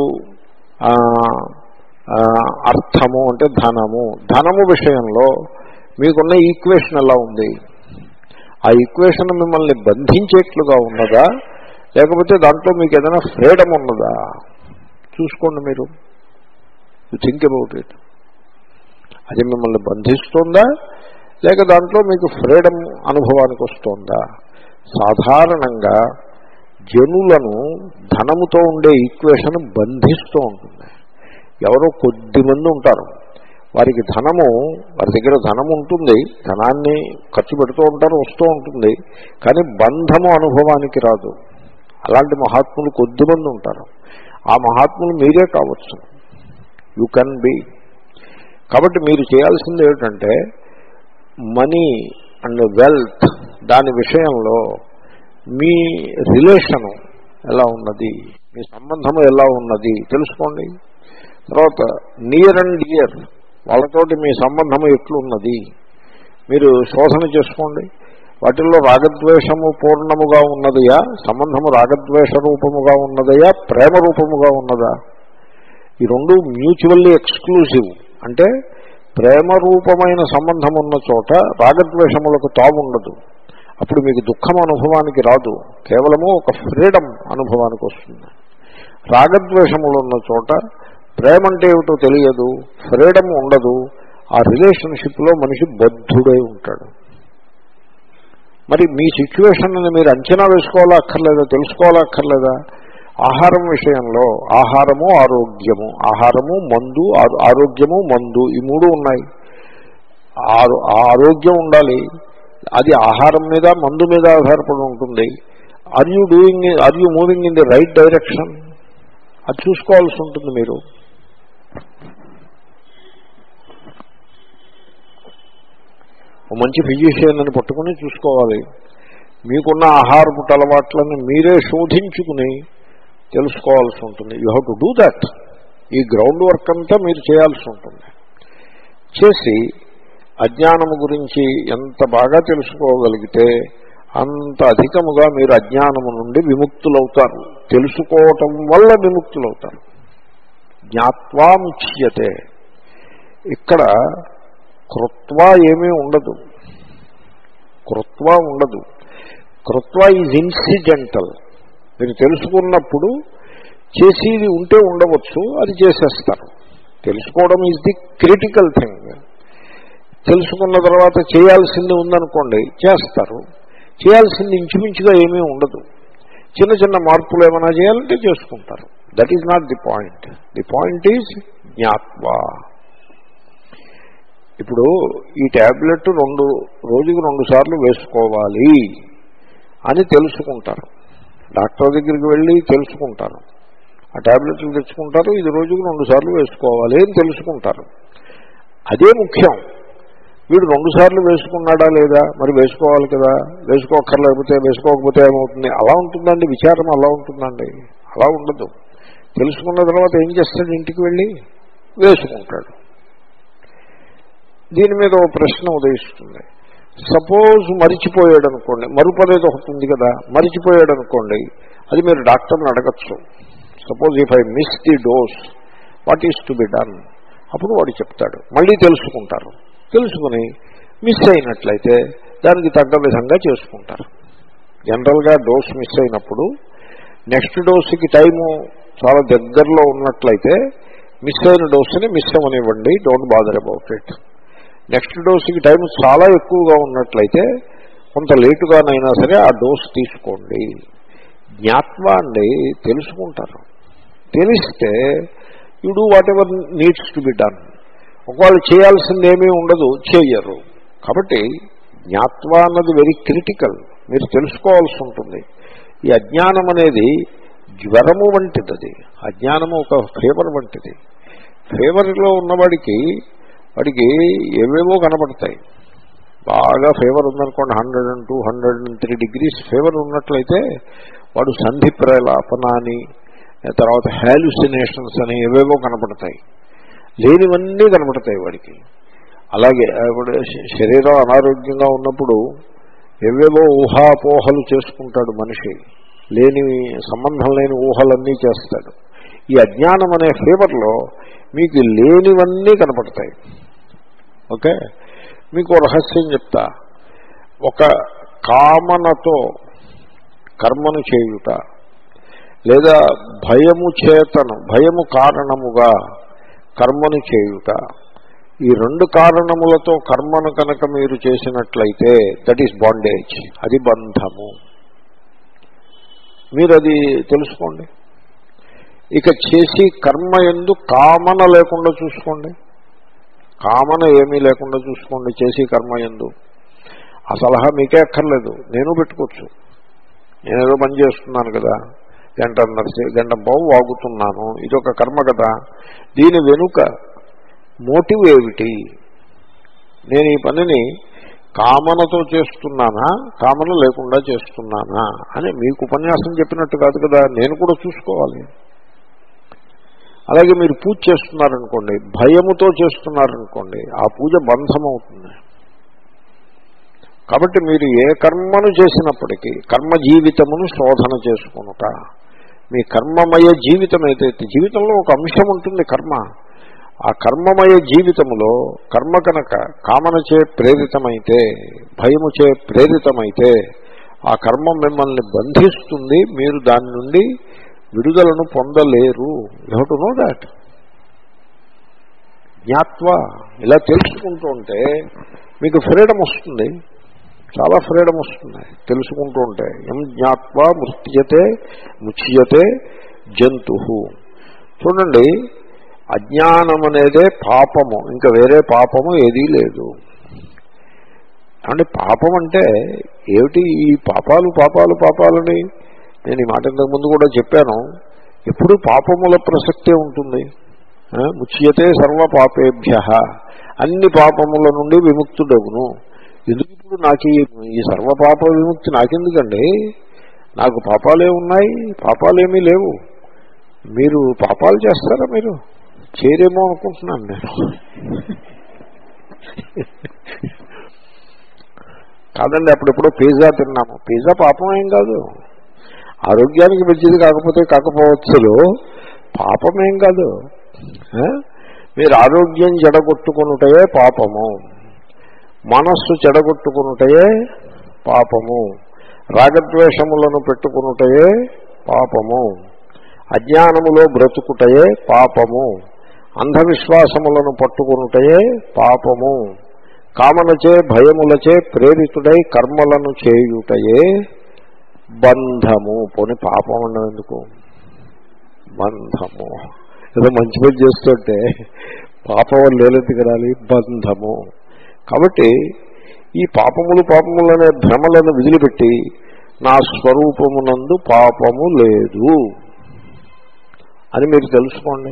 అర్థము అంటే ధనము, ధనము విషయంలో మీకున్న ఈక్వేషన్ ఎలా ఉంది? ఆ ఈక్వేషన్ మిమ్మల్ని బంధించేట్లుగా ఉన్నదా, లేకపోతే దాంట్లో మీకు ఏదైనా ఫ్రీడమ్ ఉన్నదా? చూసుకోండి. మీరు యు థింక్ అబౌట్ ఇట్. అది మిమ్మల్ని బంధిస్తుందా, లేక దాంట్లో మీకు ఫ్రీడమ్ అనుభవానికి వస్తుందా? సాధారణంగా జనులను ధనముతో ఉండే ఈక్వేషన్ బంధిస్తూ ఉంటుంది. ఎవరో కొద్ది మంది ఉంటారు, వారికి ధనము, వారి దగ్గర ధనం ఉంటుంది, ధనాన్ని ఖర్చు పెడుతూ ఉంటారు, వస్తూ ఉంటుంది, కానీ బంధము అనుభవానికి రాదు. అలాంటి మహాత్ములు కొద్దిమంది ఉంటారు. ఆ మహాత్ములు మీరే కావచ్చు. You can be. కాబట్టి మీరు చేయాల్సింది ఏమిటంటే మనీ అండ్ వెల్త్ దాని విషయంలో మీ రిలేషను ఎలా ఉన్నది, మీ సంబంధము ఎలా ఉన్నది తెలుసుకోండి. తర్వాత నియర్ అండ్ డియర్ వాళ్ళతోటి మీ సంబంధము ఎట్లున్నది మీరు శోధన చేసుకోండి. వాటిల్లో రాగద్వేషము పూర్ణముగా ఉన్నదయా, సంబంధము రాగద్వేష రూపముగా ఉన్నదయా, ప్రేమ రూపముగా ఉన్నదా? ఈ రెండు మ్యూచువల్లీ ఎక్స్క్లూజివ్. అంటే ప్రేమ రూపమైన సంబంధం ఉన్న చోట రాగద్వేషములకు తావు ఉండదు. అప్పుడు మీకు దుఃఖం అనుభవానికి రాదు, కేవలము ఒక ఫ్రీడమ్ అనుభవానికి వస్తుంది. రాగద్వేషములు ఉన్న చోట ప్రేమ అంటే ఏమిటో తెలియదు, ఫ్రీడమ్ ఉండదు. ఆ రిలేషన్షిప్లో మనిషి బద్ధుడై ఉంటాడు. మరి మీ సిచ్యువేషన్ని మీరు అంచనా వేసుకోవాలా అక్కర్లేదా, తెలుసుకోవాలా అక్కర్లేదా? ఆహారం విషయంలో ఆహారము ఆరోగ్యము, ఆహారము మందు, ఆరోగ్యము మందు, ఈ మూడు ఉన్నాయి. ఆరోగ్యం ఉండాలి, అది ఆహారం మీద మందు మీద ఆధారపడి ఉంటుంది. Are you doing are you moving in the right direction, అది చూసుకోవాల్సి ఉంటుంది. మీరు మంచి ఫిజిషియన్ అని పట్టుకుని చూసుకోవాలి. మీకున్న ఆహారపు అలవాట్లను మీరే శోధించుకుని తెలుసుకోవాల్సి ఉంటుంది. You have to do that. ఈ గ్రౌండ్ వర్క్ అంతా మీరు చేయాల్సి ఉంటుంది. చేసి అజ్ఞానము గురించి ఎంత బాగా తెలుసుకోగలిగితే అంత అధికముగా మీరు అజ్ఞానము నుండి విముక్తులవుతారు. తెలుసుకోవటం వల్ల విముక్తులవుతారు. జ్ఞాత్వా ముచ్యతే. ఇక్కడ కృత్వా ఏమీ ఉండదు, కృత్వా ఉండదు. కృత్వా ఈజ్ ఇన్సిడెంటల్. మీరు తెలుసుకున్నప్పుడు చేసేది ఉంటే ఉండవచ్చు, అది చేసేస్తారు. తెలుసుకోవడం ఈజ్ ది క్రిటికల్ థింగ్. తెలుసుకున్న తర్వాత చేయాల్సింది ఉందనుకోండి, చేస్తారు. చేయాల్సింది ఇంచుమించుగా ఏమీ ఉండదు. చిన్న చిన్న మార్పులు ఏమైనా చేయాలంటే చేసుకుంటారు. That is not the point. The point is జ్ఞాత్వా. ఇప్పుడు ఈ ట్యాబ్లెట్ రెండు రోజుకి రెండు సార్లు వేసుకోవాలి అని తెలుసుకుంటారు. డాక్టర్ దగ్గరికి వెళ్ళి తెలుసుకుంటారు. ఆ ట్యాబ్లెట్లు తెచ్చుకుంటారు, ఇది రోజుకి రెండు సార్లు వేసుకోవాలి అని తెలుసుకుంటారు. అదే ముఖ్యం. వీడు రెండు సార్లు వేసుకున్నాడా లేదా, మరి వేసుకోవాలి కదా, వేసుకోక్కర్లేకపోతే వేసుకోకపోతే ఏమవుతుంది, అలా ఉంటుందండి విచారం. అలా ఉంటుందండి, అలా ఉండదు. తెలుసుకున్న తర్వాత ఏం చేస్తాడు, ఇంటికి వెళ్ళి వేసుకుంటాడు. దీని మీద ఒక ప్రశ్న ఉదయిస్తుంది. సపోజ్ మరిచిపోయాడు అనుకోండి, మరుపు అనేది ఒకటి ఉంది కదా, మరిచిపోయాడు అనుకోండి, అది మీరు డాక్టర్ని అడగచ్చు. Suppose if I miss the dose what is to be done, అప్పుడు వాడు చెప్తాడు. మళ్ళీ తెలుసుకుంటారు. తెలుసుకుని మిస్ అయినట్లయితే దానికి తగ్గ విధంగా చేసుకుంటారు. జనరల్గా డోస్ మిస్ అయినప్పుడు నెక్స్ట్ డోస్కి టైము చాలా దగ్గరలో ఉన్నట్లయితే మిస్ అయిన డోస్ని మిస్ అవ్వనివ్వండి, don't bother about it. Next డోస్కి టైం చాలా ఎక్కువగా ఉన్నట్లయితే కొంత లేటుగానైనా సరే ఆ డోస్ తీసుకోండి. జ్ఞాత్వా అండి తెలుసుకుంటారు. తెలిస్తే you do whatever needs to be done. ఒకవేళ చేయాల్సిందేమీ ఉండదు, చేయరు. కాబట్టి జ్ఞాత్వా అన్నది వెరీ క్రిటికల్. మీరు తెలుసుకోవాల్సి ఉంటుంది. ఈ అజ్ఞానం అనేది జ్వరము వంటిది. అది అజ్ఞానము ఒక ఫీవర్ వంటిది. ఫీవర్లో ఉన్నవాడికి వాడికి ఏవేవో కనబడతాయి. బాగా ఫీవర్ ఉందనుకోండి, hundred and two hundred and three degrees fever ఉన్నట్లయితే వాడు సంధి ప్రలాపన అని, తర్వాత హాల్యూసినేషన్స్ అని ఏవేవో కనపడతాయి. లేనివన్నీ కనపడతాయి వాడికి. అలాగే ఇప్పుడు శరీరం అనారోగ్యంగా ఉన్నప్పుడు ఎవేవో ఊహాపోహలు చేసుకుంటాడు మనిషి, లేని సంబంధం లేని ఊహలన్నీ చేస్తాడు. ఈ అజ్ఞానం అనే ఫీవర్లో మీకు లేనివన్నీ కనపడతాయి. ఓకే, మీకు రహస్యం చెప్తా. ఒక కామనతో కర్మను చేయుట లేదా భయము చేతను భయము కారణముగా కర్మను చేయుట, ఈ రెండు కారణములతో కర్మను కనుక మీరు చేసినట్లయితే దట్ ఈస్ బాండేజ్, అది బంధము. మీరు అది తెలుసుకోండి. ఇక చేసి కర్మ యందు కామన లేకుండా చూసుకోండి, కామన ఏమీ లేకుండా చూసుకోండి చేసి కర్మ యందు. ఆ సలహా మీకే అక్కర్లేదు, నేను పెట్టుకోవచ్చు. నేనేదో పని చేస్తున్నాను కదా, గంటన్నర గంట బావు వాగుతున్నాను, ఇదొక కర్మ కదా, దీని వెనుక మోటివ్ ఏమిటి? నేను ఈ పనిని కామనతో చేస్తున్నానా, కామన లేకుండా చేస్తున్నానా అని మీకు ఉపన్యాసం చెప్పినట్టు కాదు కదా, నేను కూడా చూసుకోవాలి. అలాగే మీరు పూజ చేస్తున్నారనుకోండి, భయముతో చేస్తున్నారనుకోండి, ఆ పూజ బంధమవుతుంది. కాబట్టి మీరు ఏ కర్మను చేసినప్పటికీ కర్మ జీవితమును శోధన చేసుకునుట, మీ కర్మమయ జీవితం ఏదైతే, జీవితంలో ఒక అంశం ఉంటుంది కర్మ, ఆ కర్మమయ జీవితములో కర్మ కనుక కామనచే ప్రేరితమైతే, భయముచే ప్రేరితమైతే ఆ కర్మ మిమ్మల్ని బంధిస్తుంది, మీరు దాని నుండి విడుదలను పొందలేరు. You have to know that. జ్ఞాత్వ ఇలా తెలుసుకుంటూ ఉంటే మీకు ఫ్రీడమ్ వస్తుంది, చాలా ఫ్రీడమ్ వస్తుంది తెలుసుకుంటూ ఉంటే. ఎం జ్ఞాత్వ మృత్యతే ముచ్యతే జంతు. చూడండి, అజ్ఞానం అనేదే పాపము, ఇంకా వేరే పాపము ఏదీ లేదు. అంటే పాపం అంటే ఏమిటి? ఈ పాపాలు పాపాలు పాపాలని నేను ఈ మాట ఇంతకు ముందు కూడా చెప్పాను. ఎప్పుడు పాపముల ప్రసక్తే ఉంటుంది. ముచ్యతే సర్వ పాపేభ్య, అన్ని పాపముల నుండి విముక్తుడగును. ఎందుకు ఇప్పుడు నాకు ఈ సర్వపాప విముక్తి నాకెందుకండి? నాకు పాపాలే ఉన్నాయి, పాపాలేమీ లేవు. మీరు పాపాలు చేస్తారా? మీరు చేరేమో అనుకుంటున్నాను నేను. కాదండి, అప్పుడెప్పుడో పిజ్జా తిన్నాము, పిజ్జా పాపం ఏం కాదు, ఆరోగ్యానికి మంచిది కాకపోతే కాకపోవచ్చులో, పాపమేం కాదు. మీరు ఆరోగ్యం చెడగొట్టుకునుటే పాపము, మనస్సు చెడగొట్టుకునుటే పాపము, రాగద్వేషములను పెట్టుకునుటే పాపము, అజ్ఞానములో బ్రతుకుటే పాపము, అంధవిశ్వాసములను పట్టుకునుటే పాపము, కామనచే భయములచే ప్రేరితుడై కర్మలను చేయుటయే బంధము. పోనీ పాపం అన్నందుకు బంధము, ఏదో మంచి పని చేస్తుంటే పాపం లేలెత్తుకు రాలి, బంధము. కాబట్టి ఈ పాపములు పాపములు అనే భ్రమలను విదిలిపెట్టి నా స్వరూపమునందు పాపము లేదు అని మీరు తెలుసుకోండి.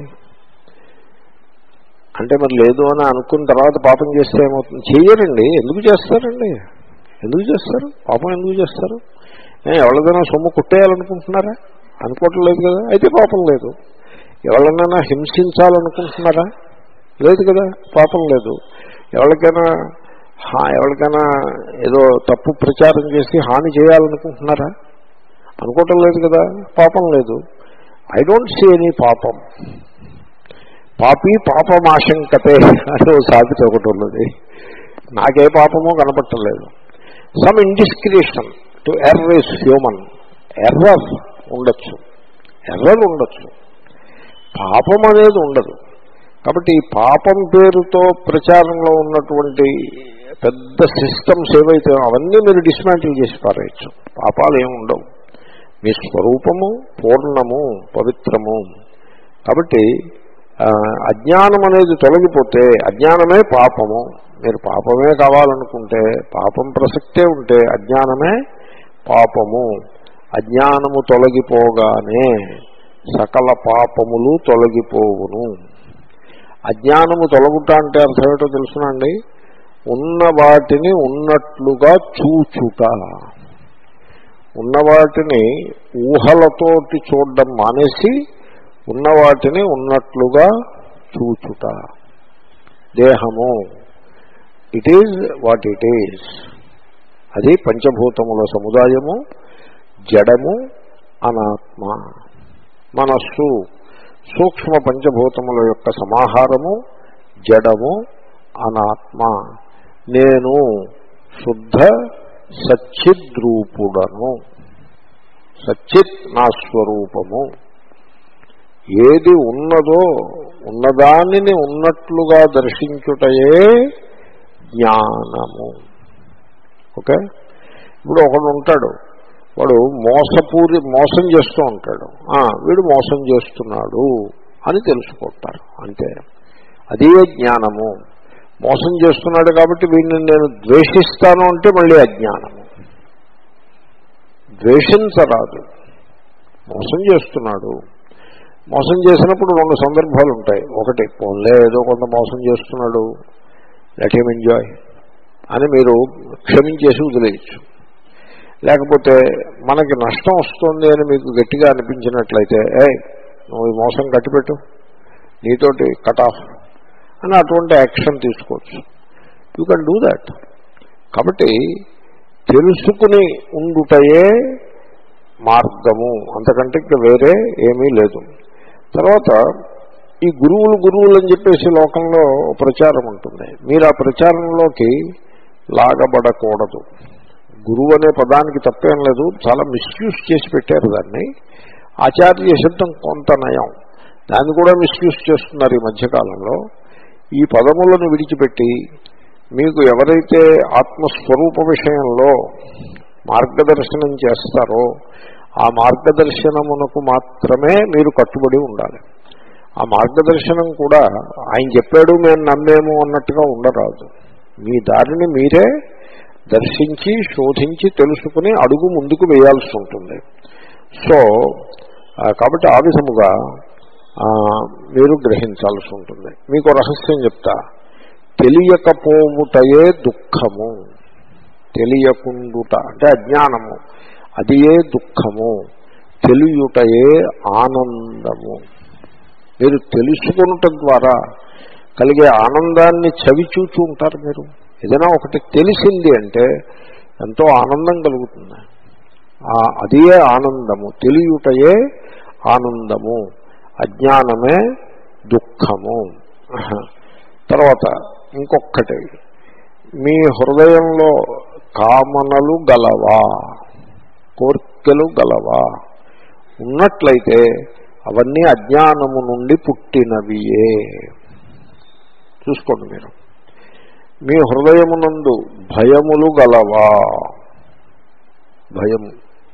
అంటే మరి లేదు అని అనుకున్న తర్వాత పాపం చేస్తే ఏమవుతుంది? చెయ్యరండి. ఎందుకు చేస్తారండి? ఎందుకు చేస్తారు పాపం? ఎందుకు చేస్తారు? ఎవరిదైనా సొమ్ము కుట్టేయాలనుకుంటున్నారా? అనుకోవటం లేదు కదా, అయితే పాపం లేదు. ఎవరినైనా హింసించాలనుకుంటున్నారా? లేదు కదా, పాపం లేదు. ఎవరికైనా ఎవరికైనా ఏదో తప్పు ప్రచారం చేసి హాని చేయాలనుకుంటున్నారా? అనుకోవటం లేదు కదా, పాపం లేదు. ఐ డోంట్ సీ ఎనీ పాపం. పాపి పాపమాశంకతే అని ఓ సామెత ఒకటి ఉన్నది. నాకే పాపమో కనపట్టలేదు. Some indiscretion to error is human. Error ఉండొచ్చు, ఎర్రర్ ఉండొచ్చు, పాపం అనేది ఉండదు. కాబట్టి ఈ పాపం పేరుతో ప్రచారంలో ఉన్నటువంటి పెద్ద సిస్టమ్స్ ఏవైతే అవన్నీ మీరు డిస్మాంటిల్ చేసి పారేయచ్చు. పాపాలు ఏమి ఉండవు. మీ స్వరూపము పూర్ణము, పవిత్రము. కాబట్టి అజ్ఞానం అనేది తొలగిపోతే అజ్ఞానమే పాపము. మీరు పాపమే కావాలనుకుంటే, పాపం ప్రసక్తే ఉంటే అజ్ఞానమే పాపము. అజ్ఞానము తొలగిపోగానే సకల పాపములు తొలగిపోవును. అజ్ఞానము తొలగుట అంటే అర్థం ఏంటో తెలుసునండి? ఉన్న వాటిని ఉన్నట్లుగా చూచుట. ఉన్నవాటిని ఊహలతోటి చూడడం మానేసి ఉన్నవాటిని ఉన్నట్లుగా చూచుట. దేహము it is what it is. అది పంచభూతముల సముదాయము, జడము, అనాత్మ. మనస్సు సూక్ష్మ పంచభూతముల యొక్క సమాహారము, జడము, అనాత్మ. నేను శుద్ధ సచ్చిద్రూపుడను, సచ్చిత్ నా స్వరూపము. ఏది ఉన్నదో ఉన్నదానిని ఉన్నట్లుగా దర్శించుటయే జ్ఞానము. ఓకే. ఇప్పుడు ఒకడు ఉంటాడు, వాడు మోసపూరి మోసం చేస్తూ ఉంటాడు. వీడు మోసం చేస్తున్నాడు అని తెలుసుకుంటారు, అంతే. అదే జ్ఞానము. మోసం చేస్తున్నాడు కాబట్టి వీడిని నేను ద్వేషిస్తాను అంటే మళ్ళీ అజ్ఞానము. ద్వేషించరాదు. మోసం చేస్తున్నాడు. మోసం చేసినప్పుడు రెండు సందర్భాలు ఉంటాయి. ఒకటి, పోన్లే ఏదో కొంత మోసం చేస్తున్నాడు, లెట్ హిమ్ ఎంజాయ్ అని మీరు క్షమించేసి వదిలేయచ్చు. లేకపోతే మనకి నష్టం వస్తుంది అని మీకు గట్టిగా అనిపించినట్లయితే, ఏ నువ్వు ఈ మోసం కట్టిపెట్టు, నీతోటి కట్ ఆఫ్ అని అటువంటి యాక్షన్ తీసుకోవచ్చు. You can do that. కాబట్టి తెలుసుకుని ఉండుటయే మార్గము, అంతకంటే ఇంకా వేరే ఏమీ లేదు. తర్వాత ఈ గురువులు గురువులు అని చెప్పేసి లోకంలో ప్రచారం ఉంటుంది. మీరు ఆ ప్రచారంలోకి లాగబడకూడదు. గురువు అనే పదానికి తప్పేం లేదు, చాలా మిస్యూజ్ చేసి పెట్టారు దాన్ని. ఆచార్య శబ్దం కొంత నయం, దాన్ని కూడా మిస్యూజ్ చేస్తున్నారు ఈ మధ్యకాలంలో. ఈ పదములను విడిచిపెట్టి మీకు ఎవరైతే ఆత్మస్వరూప విషయంలో మార్గదర్శనం చేస్తారో ఆ మార్గదర్శనమునకు మాత్రమే మీరు కట్టుబడి ఉండాలి. ఆ మార్గదర్శనం కూడా ఆయన చెప్పాడు మేము నమ్మేము అన్నట్టుగా ఉండరాదు. మీ దారిని మీరే దర్శించి శోధించి తెలుసుకుని అడుగు ముందుకు వేయాల్సి ఉంటుంది. సో కాబట్టి ఆ విధముగా మీరు గ్రహించాల్సి ఉంటుంది. మీకు రహస్యం చెప్తా. తెలియకపోవుటయే దుఃఖము. తెలియకుండుట అంటే అజ్ఞానము, అది ఏ దుఃఖము. తెలియుటయే ఆనందము. మీరు తెలుసుకునుట ద్వారా కలిగే ఆనందాన్ని చవిచూచూ ఉంటారు. మీరు ఏదైనా ఒకటి తెలిసింది అంటే ఎంతో ఆనందం కలుగుతుంది. అదే ఆనందము. తెలియుటయే ఆనందము, అజ్ఞానమే దుఃఖము. తర్వాత ఇంకొక్కటి, మీ హృదయంలో కామనలు గలవా, కోర్కెలు గలవా ఉన్నట్లయితే అవన్నీ అజ్ఞానము నుండి పుట్టినవియే. చూసుకోండి మీరు. మీ హృదయమునందు భయములు గలవా, భయము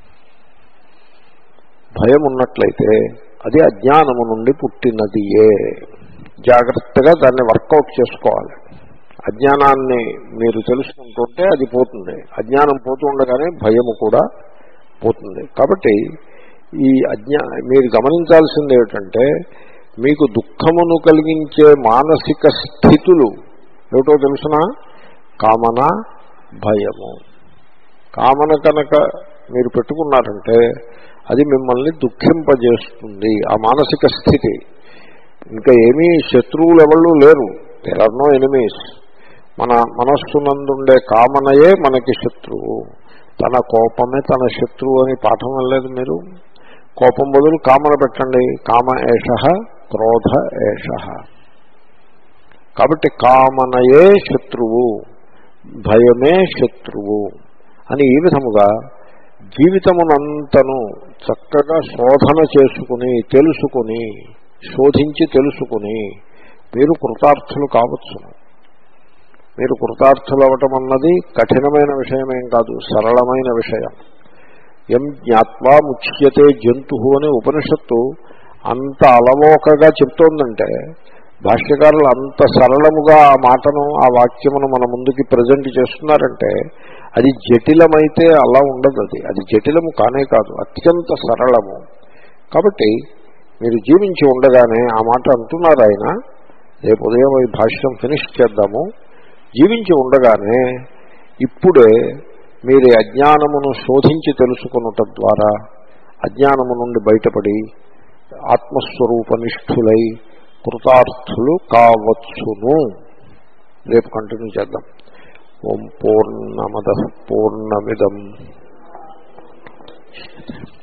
భయం ఉన్నట్లయితే అది అజ్ఞానము నుండి పుట్టినదియే. జాగ్రత్తగా దాన్ని వర్కౌట్ చేసుకోవాలి. అజ్ఞానాన్ని మీరు తెలుసుకుంటుంటే అది పోతుంది. అజ్ఞానం పోతూ ఉండగానే భయము కూడా పోతుంది. కాబట్టి ఈ అజ్ఞా మీరు గమనించాల్సింది ఏమిటంటే మీకు దుఃఖమును కలిగించే మానసిక స్థితులు ఏమిటో తెలుసిన? కామన, భయము. కామన కనుక మీరు పెట్టుకున్నారంటే అది మిమ్మల్ని దుఃఖింపజేస్తుంది. ఆ మానసిక స్థితి. ఇంకా ఏమీ శత్రువులు ఎవళ్ళు లేరు. There are no enemies. మన మనస్సునందుండే కామనయే మనకి శత్రువు. తన కోపమే తన శత్రువు అని పాఠం వెళ్ళలేదు మీరు? కోపం బదులు కామన పెట్టండి. కామ ఏషః క్రోధ ఏషః. కాబట్టి కామనయే శత్రువు, భయమే శత్రువు అని ఈ విధముగా జీవితమునంతను చక్కగా శోధన చేసుకుని తెలుసుకుని శోధించి తెలుసుకుని మీరు కృతార్థులు కావచ్చు. మీరు కృతార్థులు అవ్వటం అన్నది కఠినమైన విషయమేం కాదు, సరళమైన విషయం. ఎం జ్ఞాత్వా ముచ్యతే జంతు అని ఉపనిషత్తు అంత అలవోకగా చెప్తోందంటే భాష్యకారులు అంత సరళముగా ఆ మాటను ఆ వాక్యమును మన ముందుకి ప్రజెంట్ చేస్తున్నారంటే అది జటిలమైతే అలా ఉండదు. అది అది జటిలము కానే కాదు, అత్యంత సరళము. కాబట్టి మీరు జీవించి ఉండగానే ఆ మాట అంటున్నారు ఆయన. రేపు ఉదయం ఈ భాష్యం ఫినిష్ చేద్దాము. జీవించి ఉండగానే ఇప్పుడే మీరు అజ్ఞానమును శోధించి తెలుసుకున్నట ద్వారా అజ్ఞానము నుండి బయటపడి ఆత్మస్వరూపనిష్ఠులై కృతార్థులు కావచ్చును. రేపు కంటిన్యూ చేద్దాం. ఓం పూర్ణమదః పూర్ణమిదం